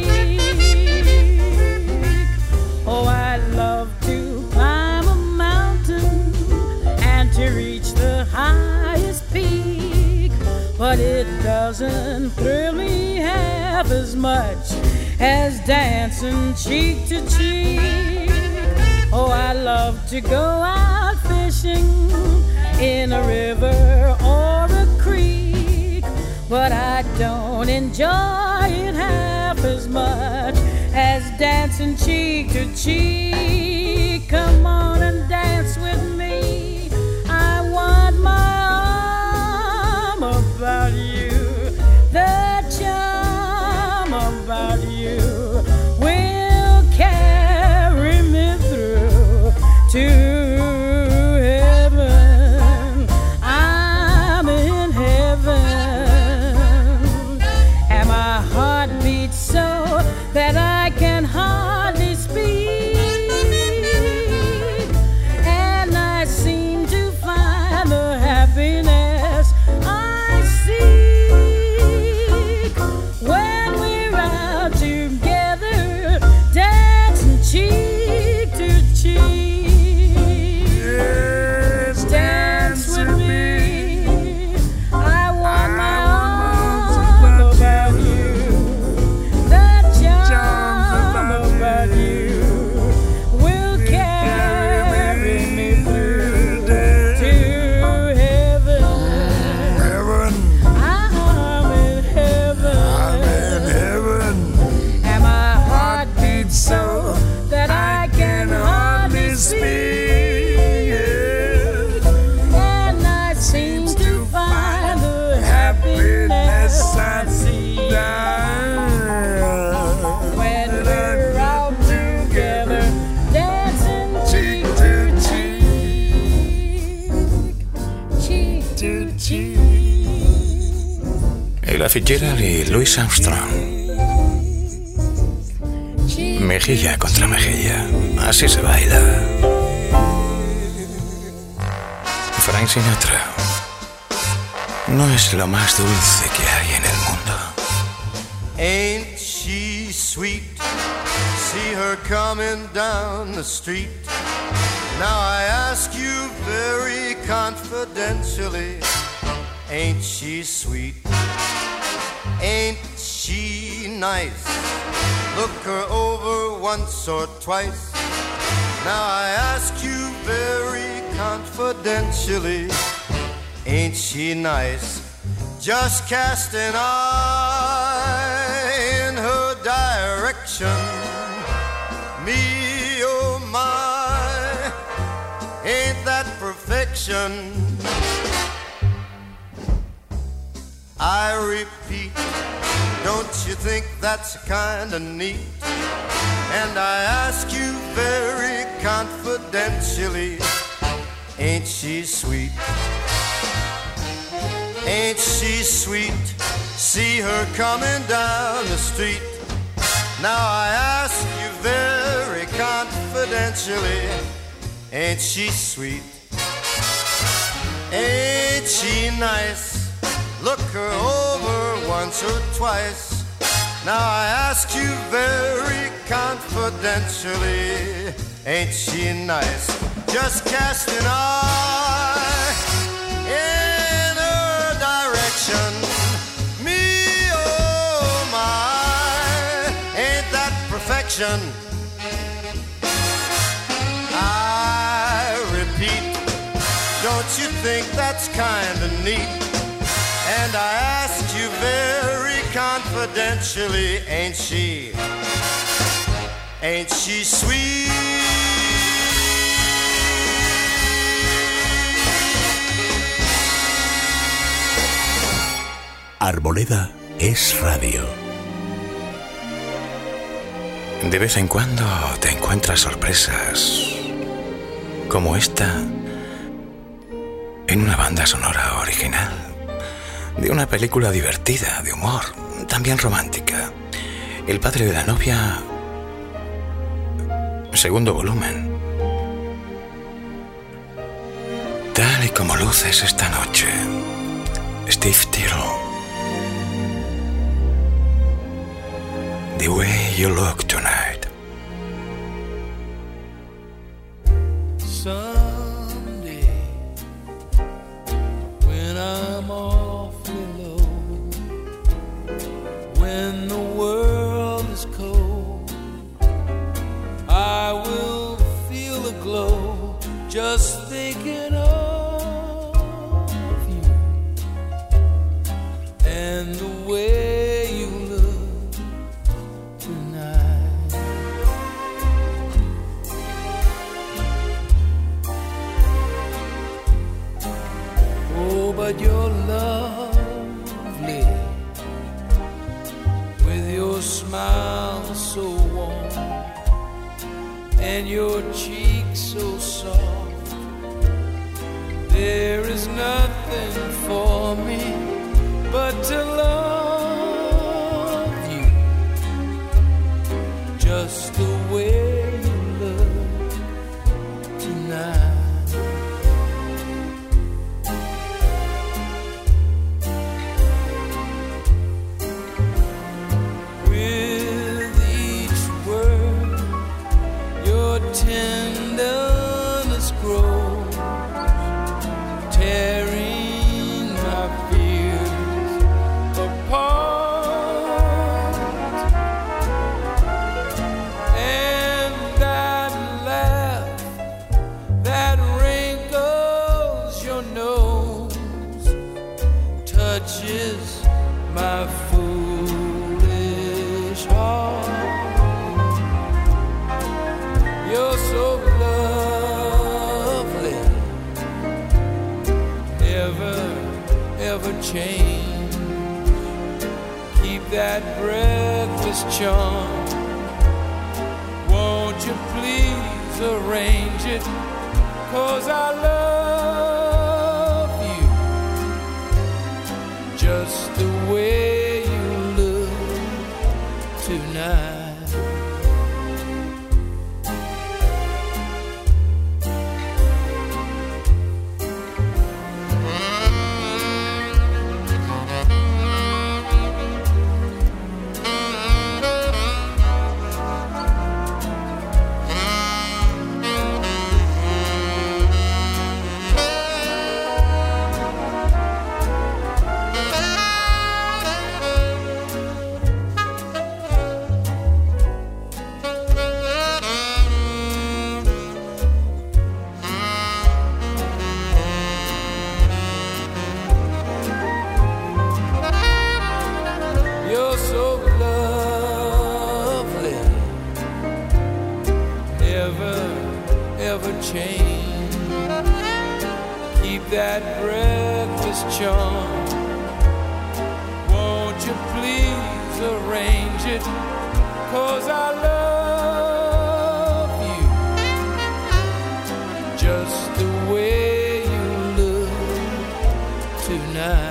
Oh, I love to climb a mountain and to reach the highest peak, but it doesn't thrill me half as much as dancing cheek to cheek. Oh, I love to go out fishing in a river or a creek, but I don't enjoy it half as much as dancing cheek to cheek. Come on and dance with me. I want my arm about you. The charm about you will carry me through to heaven. I'm in heaven, and my heart beats so that I can hardly speak, and I seem to find the happiness I seek when we're out together, dancing cheek to cheek. Yes, Dance with me. I want my I arms want my about arms you. The charm Charms about about you will carry me through to heaven. Heaven, I'm in heaven, I'm in heaven. and my heart beats so that I can hardly speak, and I seem to find the happiness I see when we're out together, dancing cheek to cheek, cheek to cheek. Ella Fitzgerald y Louis Armstrong, mejilla contra mejilla, así se baila. Frank Sinatra, no es lo más dulce que hay en el mundo. Ain't she sweet? See her coming down the street. Now I ask you very confidentially, ain't she sweet? Ain't she nice? Look her over once or twice. Now I ask you very confidentially, ain't she nice? Just cast an eye in her direction. Me, oh my, ain't that perfection? I repeat, don't you think that's kinda neat? And I ask you very confidentially, ain't she sweet? Ain't she sweet? See her coming down the street. Now I ask you very confidentially, ain't she sweet? Ain't she nice? Look her over once or twice. Now I ask you very confidentially, ain't she nice? Just cast an eye in her direction. Me, oh my, ain't that perfection? I repeat, don't you think that's kinda neat. And I asked you very confidentially, ain't she, ain't she sweet? Arboleda es radio. De vez en cuando te encuentras sorpresas como esta en una banda sonora original de una película divertida, de humor, también romántica. El padre de la novia, segundo volumen. Tal y como luces esta noche, Steve Tyrrell. The way you look tonight. Someday, when I'm awfully low, when the world is cold, I will feel a glow just thinking of you and the way you look tonight. Oh, but you're lovely with your smile so warm and your cheeks so soft. There is nothing for me but to love you just the way you look tonight. With each word, your tenderness grows, tearing my fears apart. And that laugh that wrinkles your nose touches my foolish heart. You're so lovely, never, ever change. Keep that breathless charm. Won't you please arrange it? 'Cause I love you just the way you look tonight. You're so lovely, never, ever change. Keep that breathless charm. Won't you please arrange it? 'Cause I love you just the way you look tonight.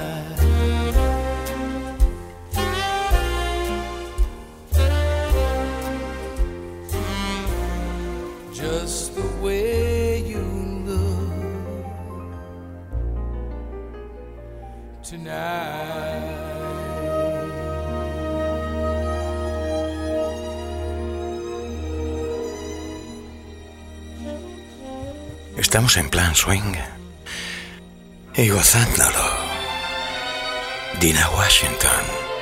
Just the way you look tonight. Estamos en plan swing y gozándolo. Dina Washington.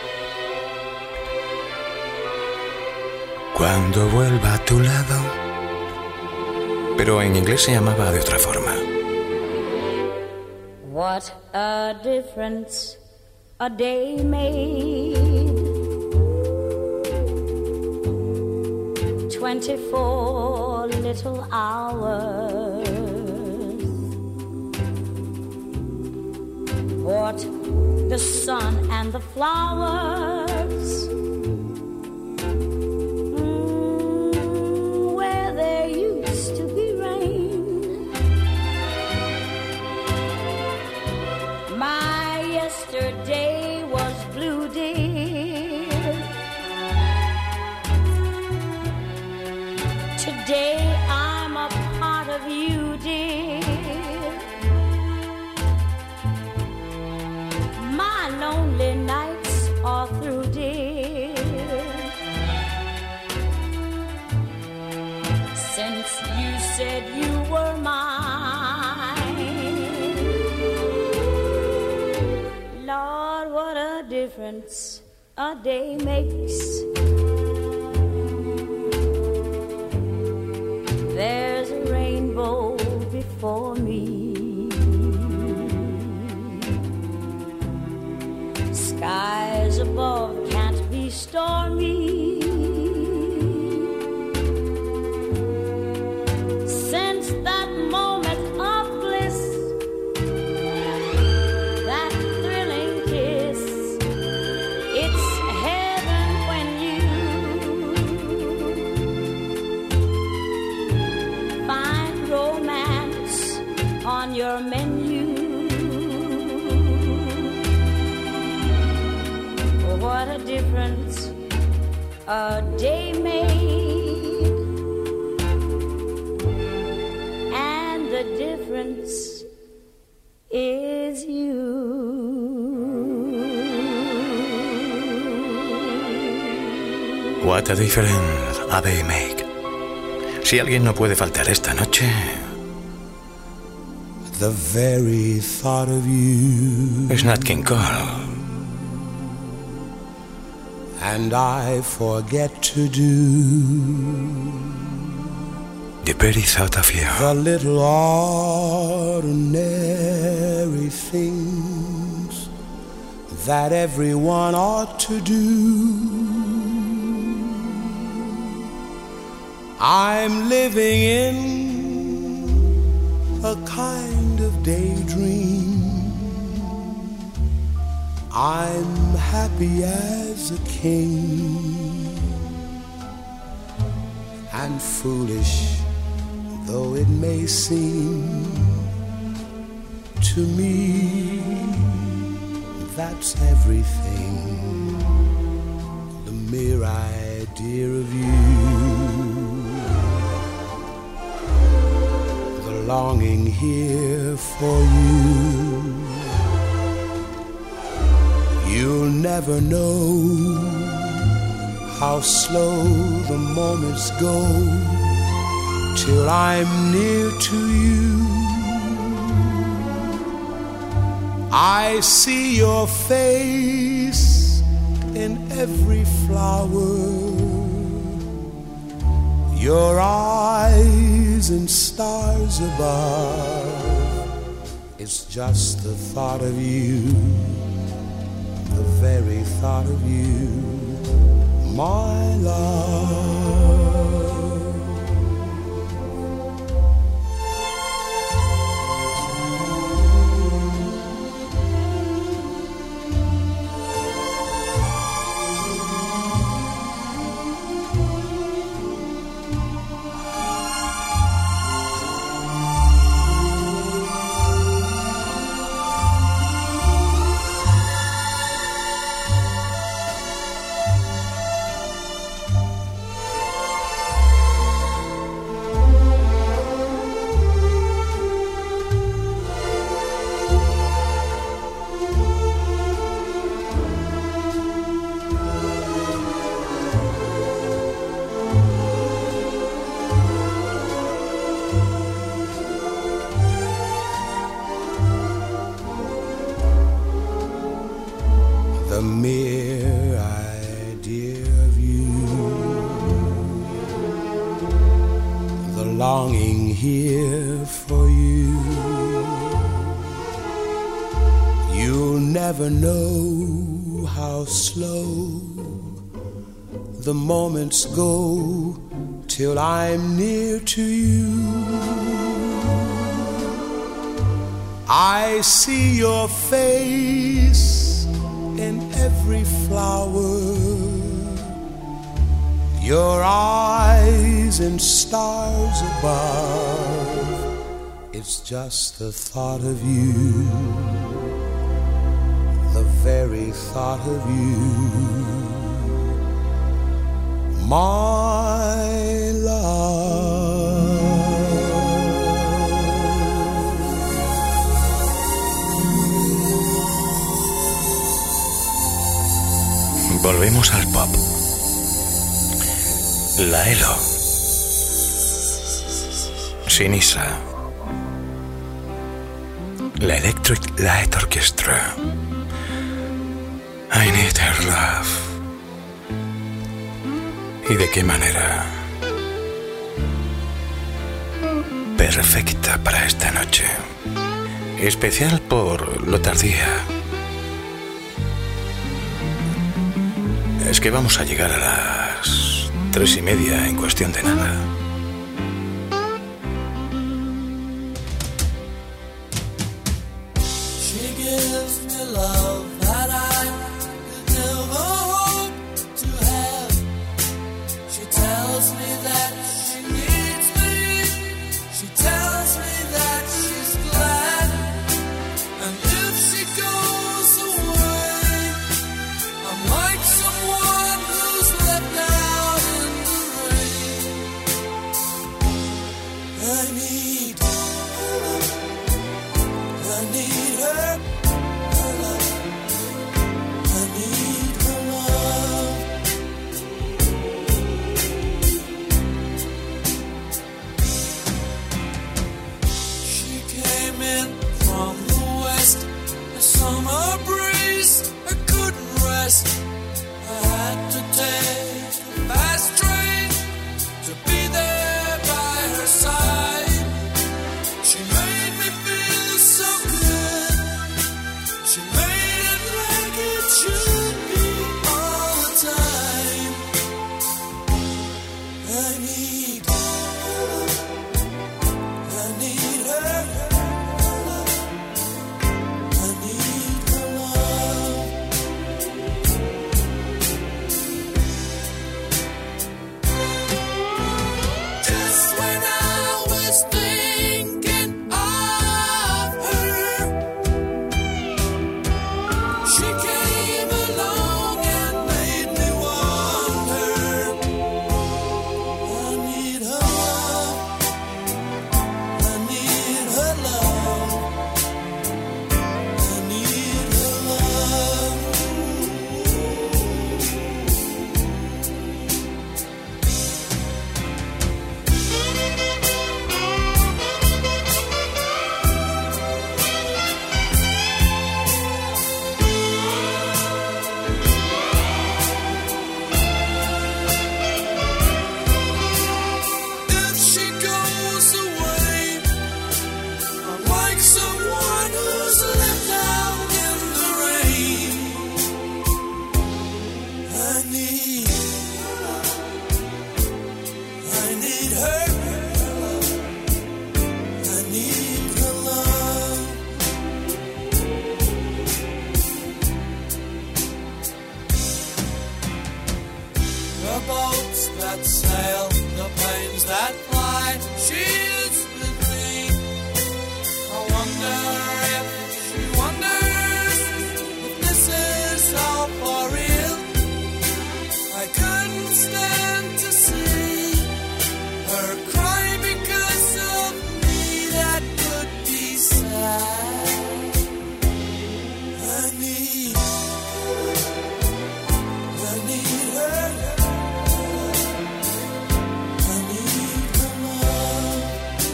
Cuando vuelva a tu lado. Pero en inglés se llamaba de otra forma. What a difference a day made. Twenty-four little hours. What the sun and the flowers. Mm, where there used to be rain. My yesterday was blue, dear. Today I'm a part of you, dear. My lonely nights are through, dear. Since you said you were mine. Lord, what a difference a day makes. There's a rainbow before me. Skies above can't be stormy. Since that moment of bliss, that thrilling kiss, it's heaven when you find romance on your menu. What a difference a day made, and the difference is you. What a difference a day make. Si alguien no puede faltar esta noche, the very thought of you es Nat King Cole. And I forget to do the very thought of you. The little ordinary things that everyone ought to do. I'm living in a kind of daydream. I'm happy as a king, and foolish though it may seem to me, that's everything. The mere idea of you, the longing here for you. You'll never know how slow the moments go till I'm near to you. I see your face in every flower, your eyes in stars above. It's just the thought of you, the very thought of you, my love. The mere idea of you, the longing here for you, You'll never know how slow the moments go till I'm near to you. I see your face in every flower, your eyes in stars above. It's just the thought of you, the very thought of you, my love. Volvemos al pop. La Elo, Sinisa, la Electric Light Orchestra, I Need Her Love. ¿Y de qué manera? Perfecta para esta noche. Especial por lo tardía. Es que vamos a llegar a las tres y media en cuestión de nada. She gives me love that I could never hope to have. She tells me that she needs me. She tells me that she's glad. And if she goes away, I'm like someone who's left out in the rain. I need her love. I need her, her love. I need her love. She came in from the west, a summer breeze. I couldn't rest. I had to take a fast train to be there by her side. She made me feel so good. She made it like it should be all the time. I need her love. I need her, her love. I need her love. Just when I was thinking of her, she came along and made me wonder. I need her love. I need her love. I need her love. If she goes away, I'm like someone who's left out in the rain. I need her love. I need her, her love. I need her love. The boats that sail, the planes that fly, she is with me. I wonder if she wonders if this is all for real. I couldn't stand to see her cry because of me. That could be sad. I need her. I need her. I need her love.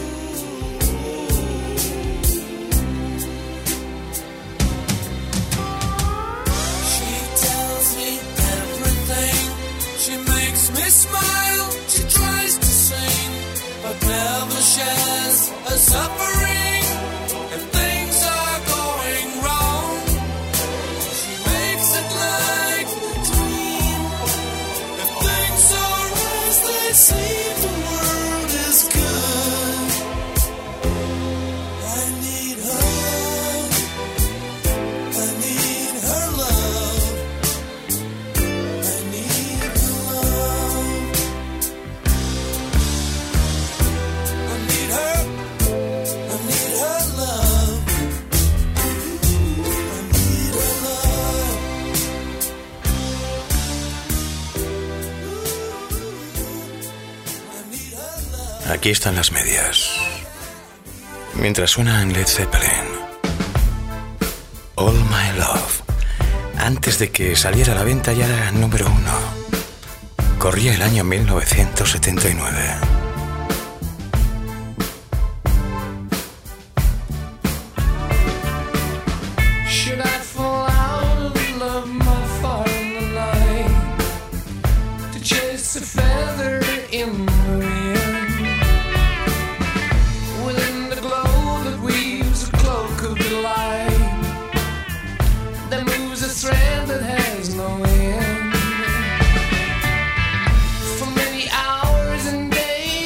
She tells me everything. She makes me smile. She tries to sing, but never shares a suffering. If things are going wrong, Aquí están las medias. Mientras suena en Led Zeppelin, All My Love, antes de que saliera a la venta ya era número uno. Corría el año mil novecientos setenta y nueve. For many hours and days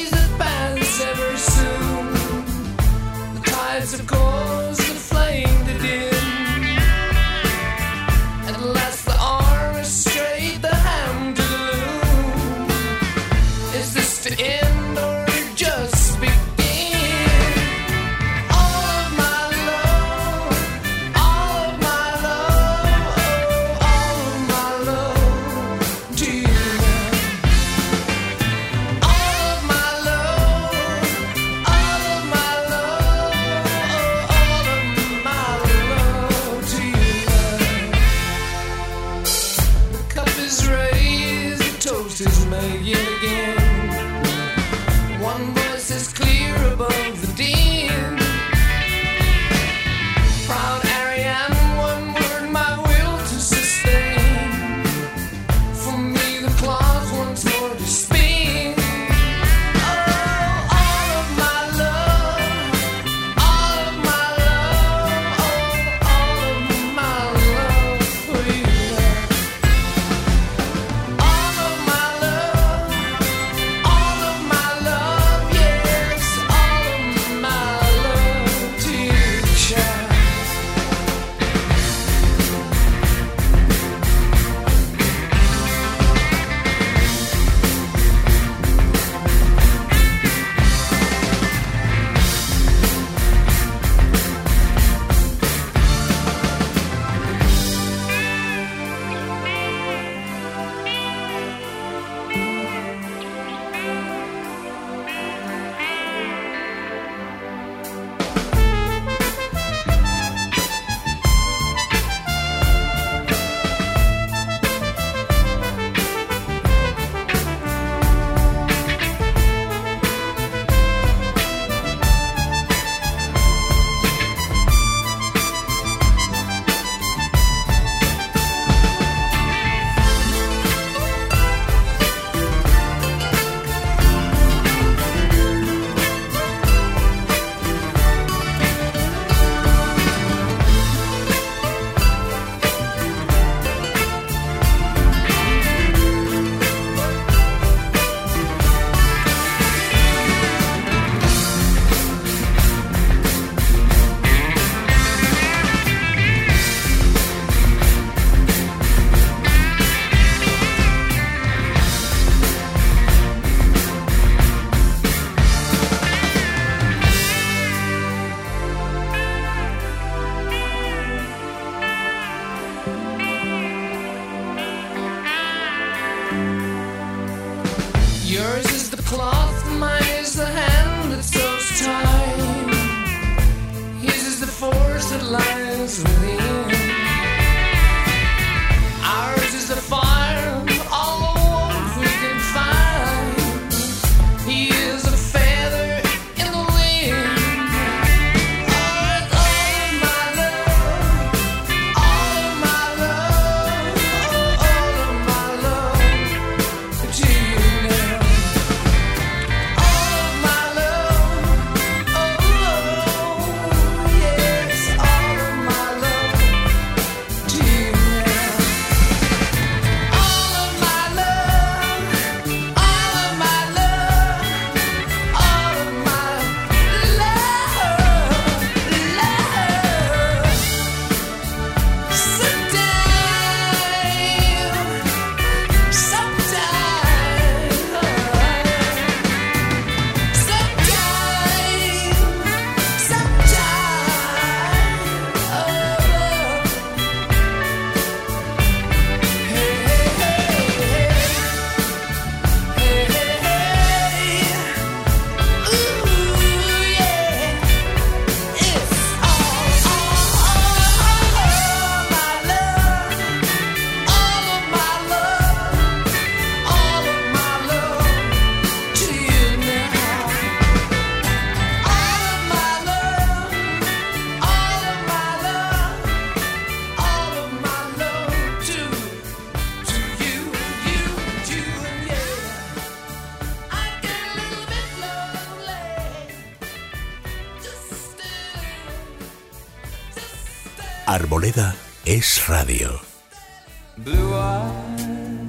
Arboleda es radio. Blue eyes,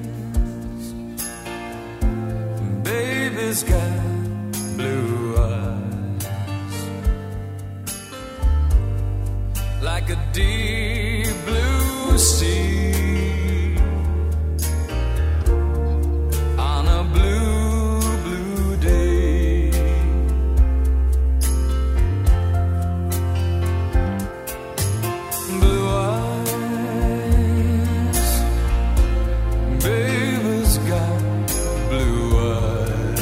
baby's got blue eyes, like a deep blue sea on a blue, blue day. Blue eyes, baby's got blue eyes.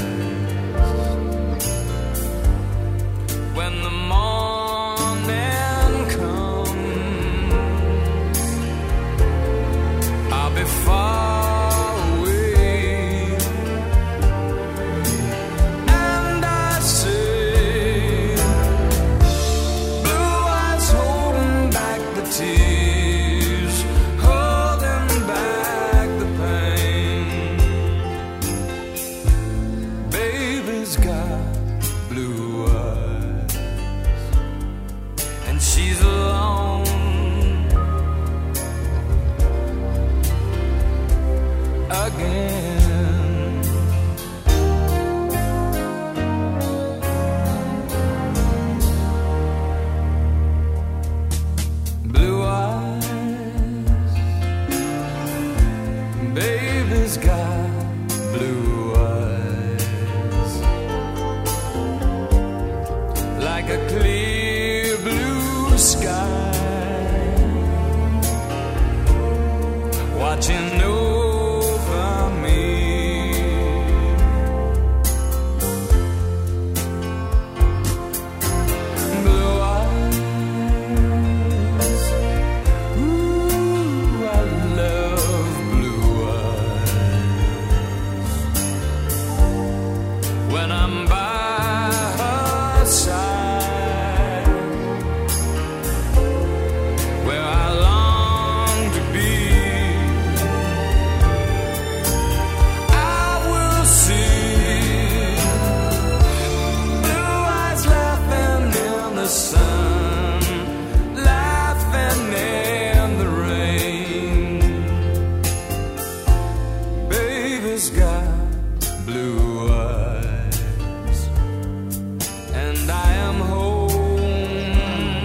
When the morning comes, I'll be far away, and I say, blue eyes holding back the tears, holding back the pain. Baby's got blue eyes, and she's alone again. Blue eyes, baby's got blue eyes, like a clear blue sky, watching over me. Blue eyes, ooh, I love blue eyes. When I'm by her side, where I long to be, I will see blue eyes laughing in the sun, laughing in the rain. Baby's got blue eyes, and I am home,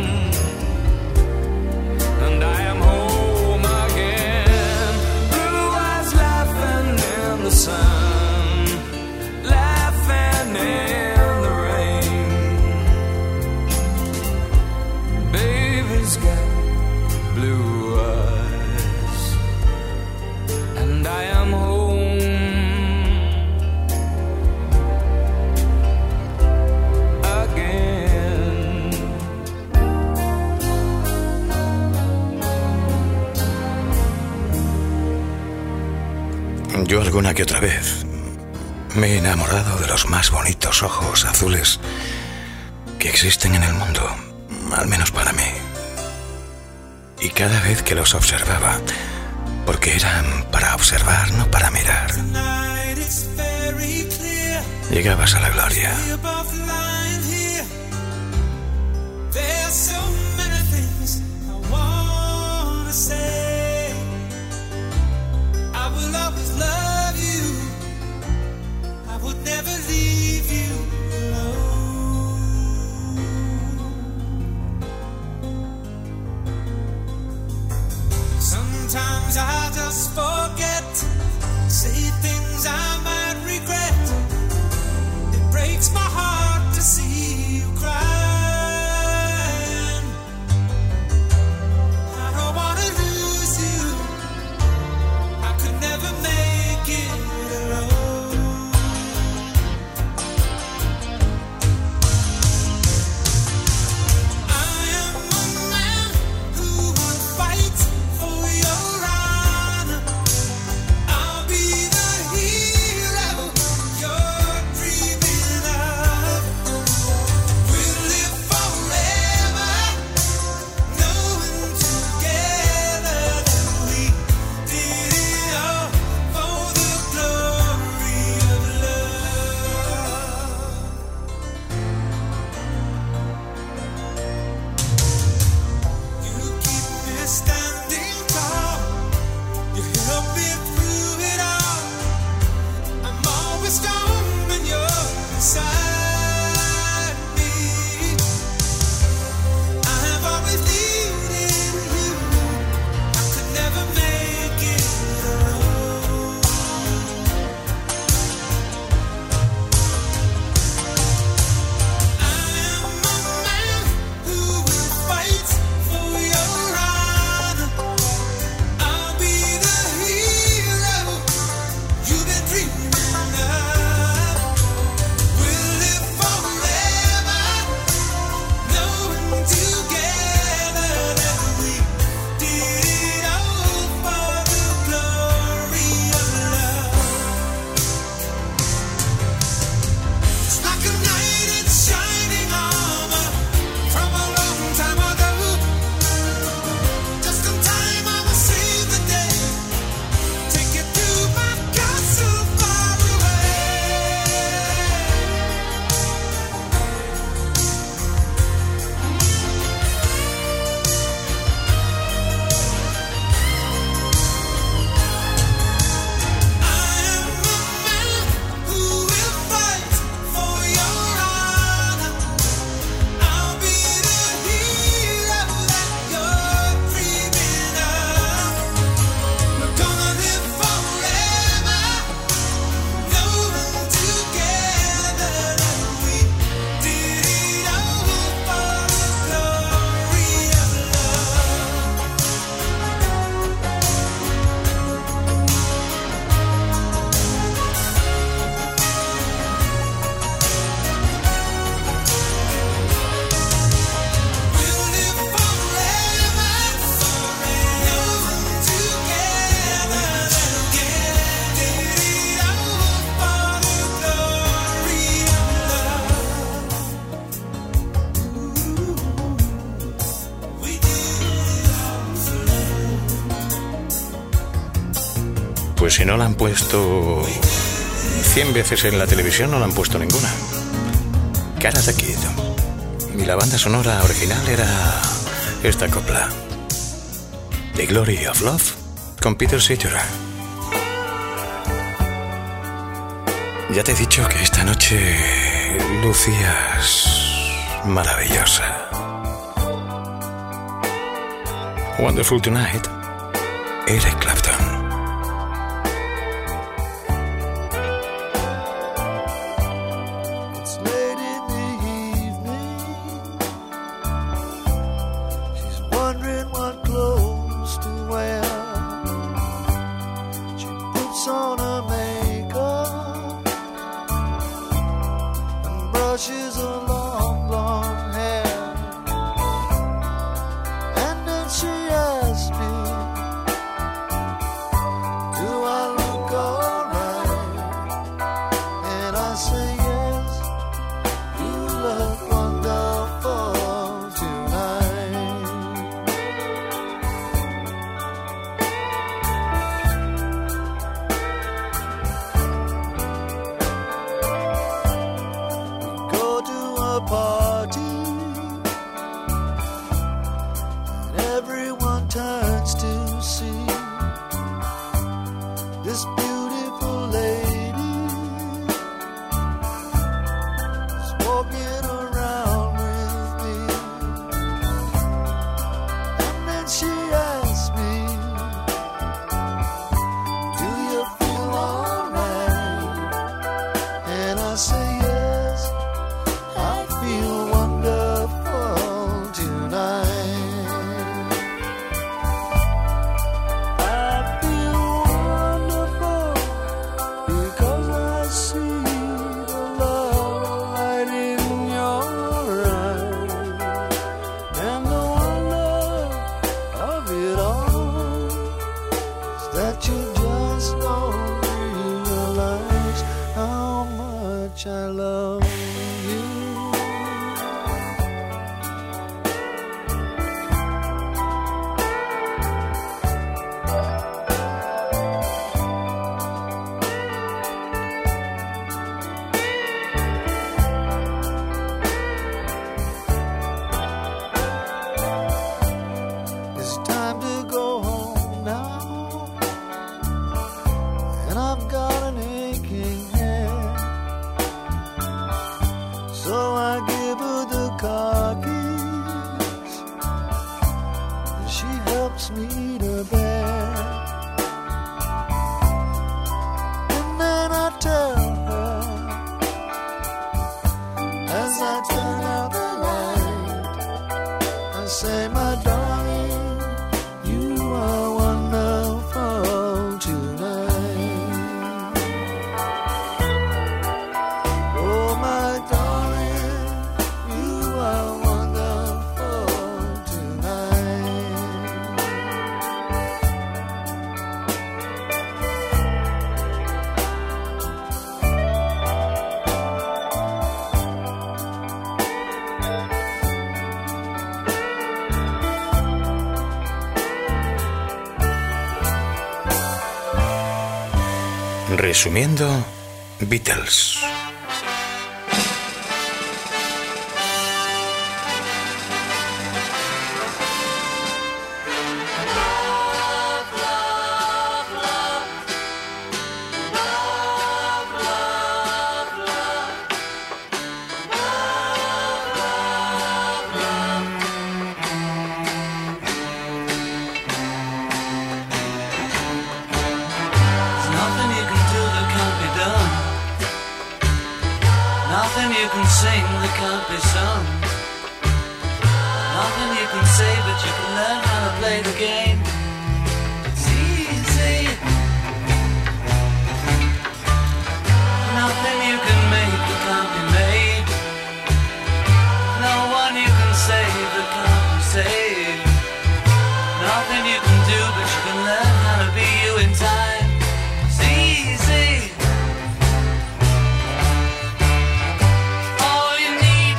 and I am home again. Blue eyes laughing in the sun, laughing in the rain. Baby's got blue eyes, and I am home again. Yo alguna que otra vez me he enamorado de los más bonitos ojos azules que existen en el mundo, al menos para mí. Y cada vez que los observaba, porque eran para observar, no para mirar, Tonight it's very clear. llegabas a la gloria. Above the line here. There's so many things I wanna say. I will always love you. I would never leave you alone. Sometimes I just forget, say things I might regret. It breaks my heart to see you crying. I don't wanna lose you. I could never make it alone. I am a man who will fight for your honor. I'll be the Pues si no la han puesto cien veces en la televisión, no la han puesto ninguna. Karate Kid. Y la banda sonora original era esta copla, The Glory of Love, con Peter Cetera. Ya te he dicho que esta noche lucías maravillosa. Wonderful Tonight, Eric Clapton. Resumiendo, Beatles.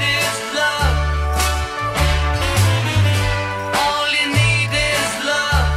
Love.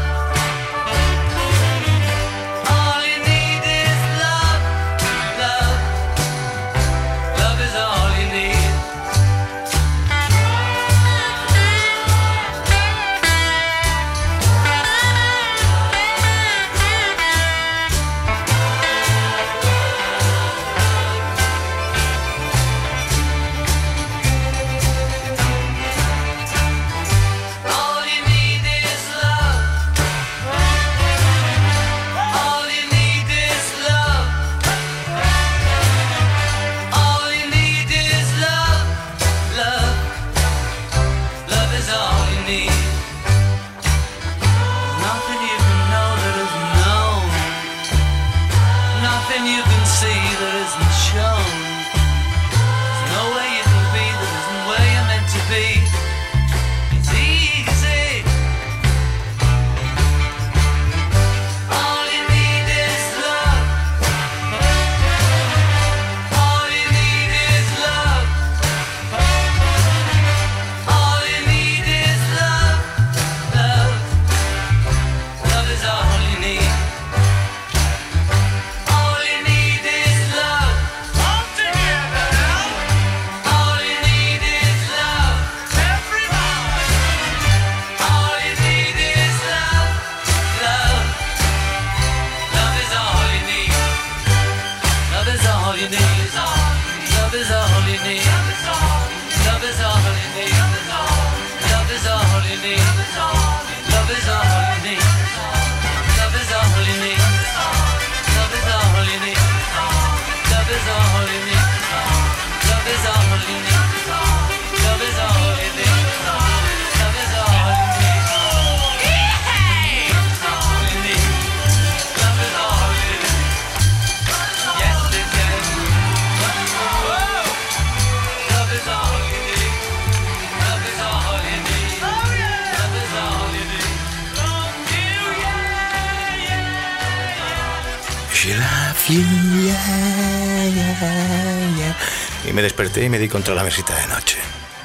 she love you, yeah, yeah, yeah. Y me desperté y me di contra la mesita de noche.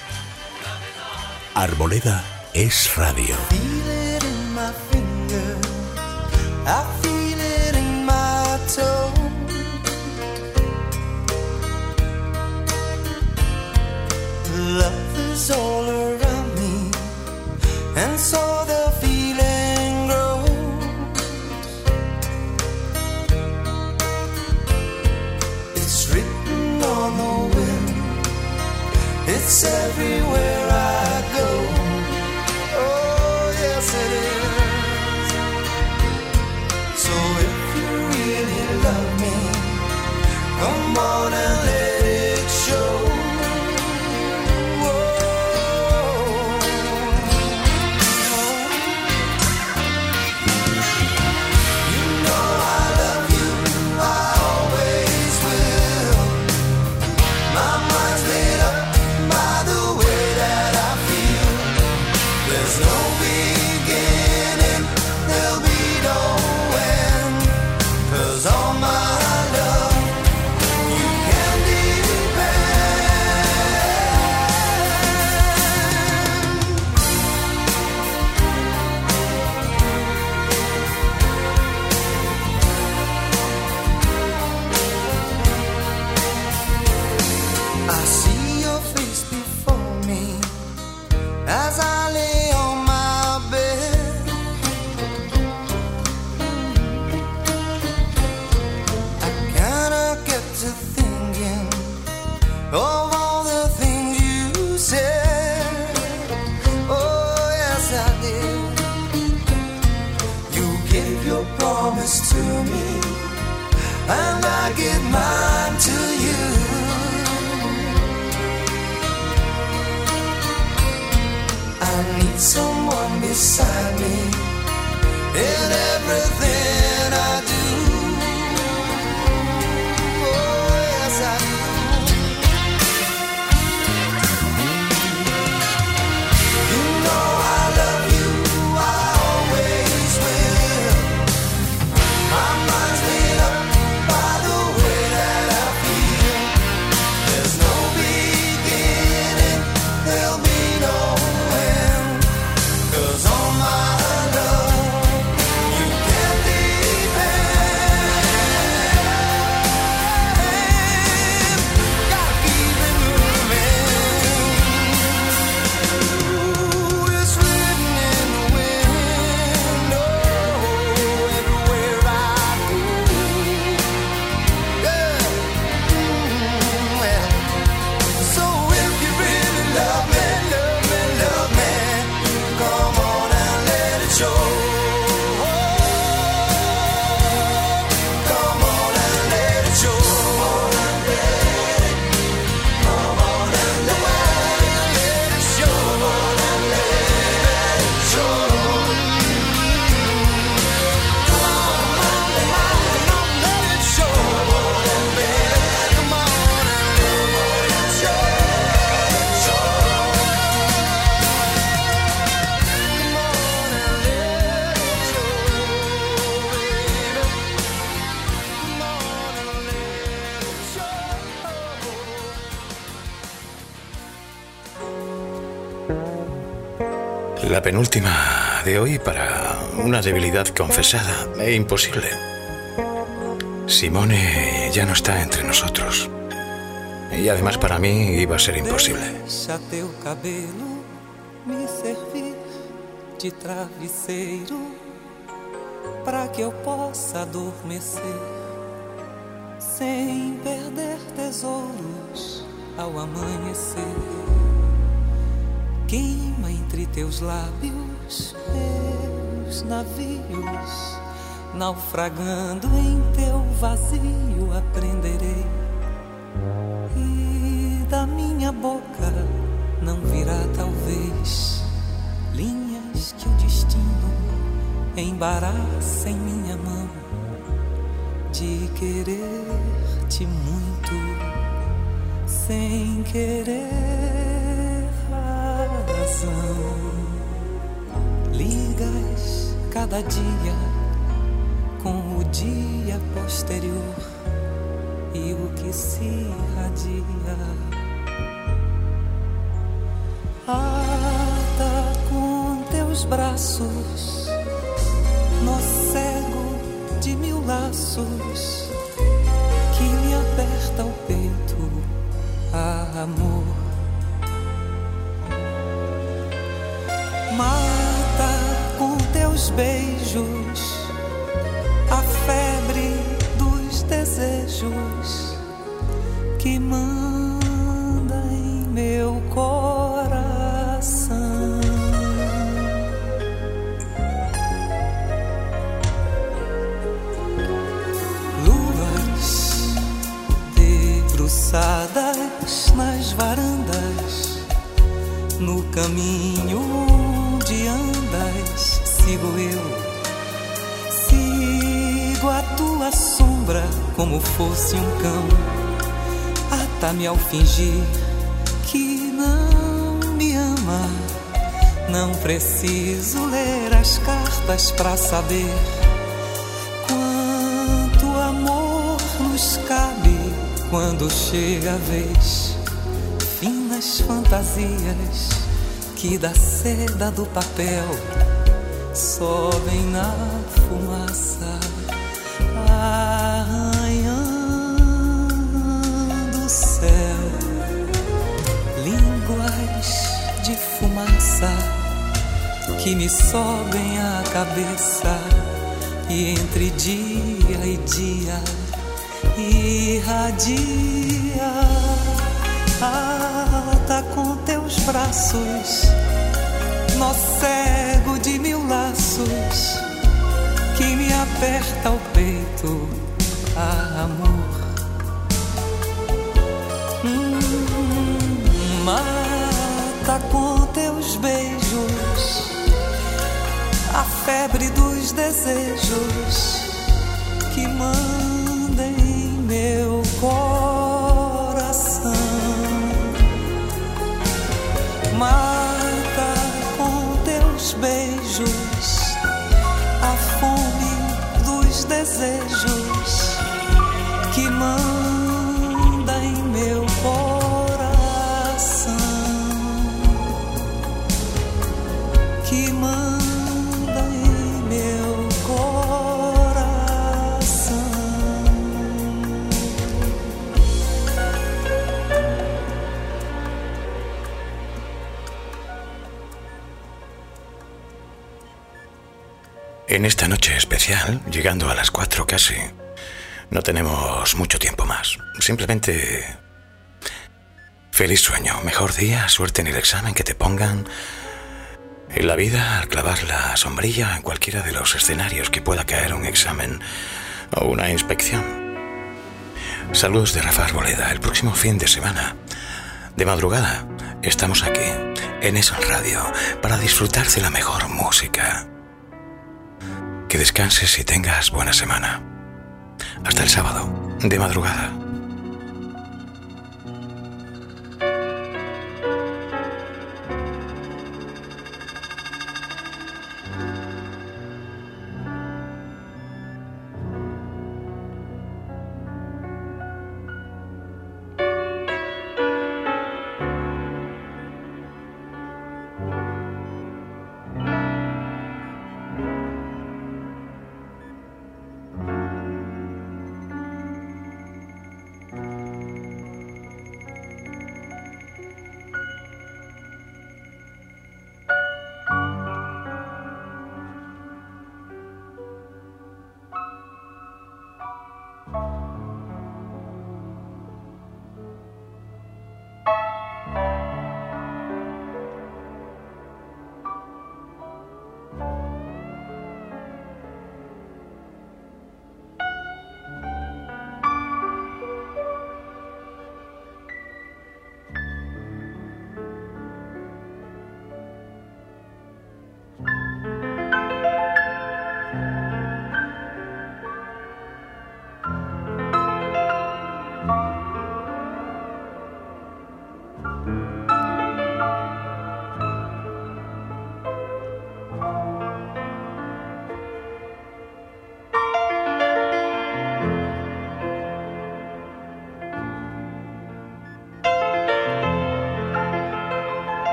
Arboleda es radio. Feel it in my finger, I feel it in my toe. Love is all around me, and so the feeling grows. It's written on the wind, it's everywhere I go. Oh, yes it is. So if you really love me, come on and let it show. To me, and I give mine to you. I need someone beside me in everything I do. Oh, yes, I do. You know I love you, I always will. My mind's made up by the way that I feel. There's no beginning, there'll be no end. 'Cause on my love, you can depend. Gotta keep it moving. Ooh, it's written in the wind. Oh, everywhere I go. Yeah. Mm, well, so if you really love me, love me, love me, come on and let it show. Come on and let it show. Come on and let it show. Come on and let it show. Come on and let it show. Come on and let it show. La penúltima de hoy para una debilidad confesada e imposible. Simone ya no está entre nosotros. Y además para mí iba a ser imposible. Deixa teu cabelo me servir de travesseiro para que eu possa adormecer sem perder tesouros ao amanhecer. Queima entre teus lábios meus navios, naufragando em teu vazio aprenderei. E da minha boca não virá talvez linhas que o destino embaraça em minha mão, de querer-te muito sem querer razão. Ligas cada dia com o dia posterior e o que se irradia. Ata com teus braços nó cego de mil laços que me aperta o peito, ah, amor. Mata com teus beijos a febre dos desejos que manda em meu coração. Luas debruçadas nas varandas, no caminho onde andas, sigo eu. Sigo a tua sombra como fosse um cão. Ata-me ao fingir que não me ama. Não preciso ler as cartas pra saber quanto amor nos cabe quando chega a vez. Finas fantasias que da seda do papel sobem na fumaça, arranhando o céu. Línguas de fumaça que me sobem à cabeça e entre dia e dia irradia. Ata com teus braços, nó cego de mil laços que me aperta o peito, ah, amor. Hum, mata com teus beijos a febre dos desejos que manda em meu coração. Mata com teus beijos a fome dos desejos que manda em meu coração, que manda em meu coração. En esta noche especial, llegando a las cuatro casi, no tenemos mucho tiempo más. Simplemente feliz sueño, mejor día, suerte en el examen que te pongan en la vida al clavar la sombrilla en cualquiera de los escenarios que pueda caer un examen o una inspección. Saludos de Rafa Arboleda. El próximo fin de semana, de madrugada, estamos aquí en Es Radio para disfrutar de la mejor música. Que descanses y tengas buena semana. Hasta el sábado, de madrugada.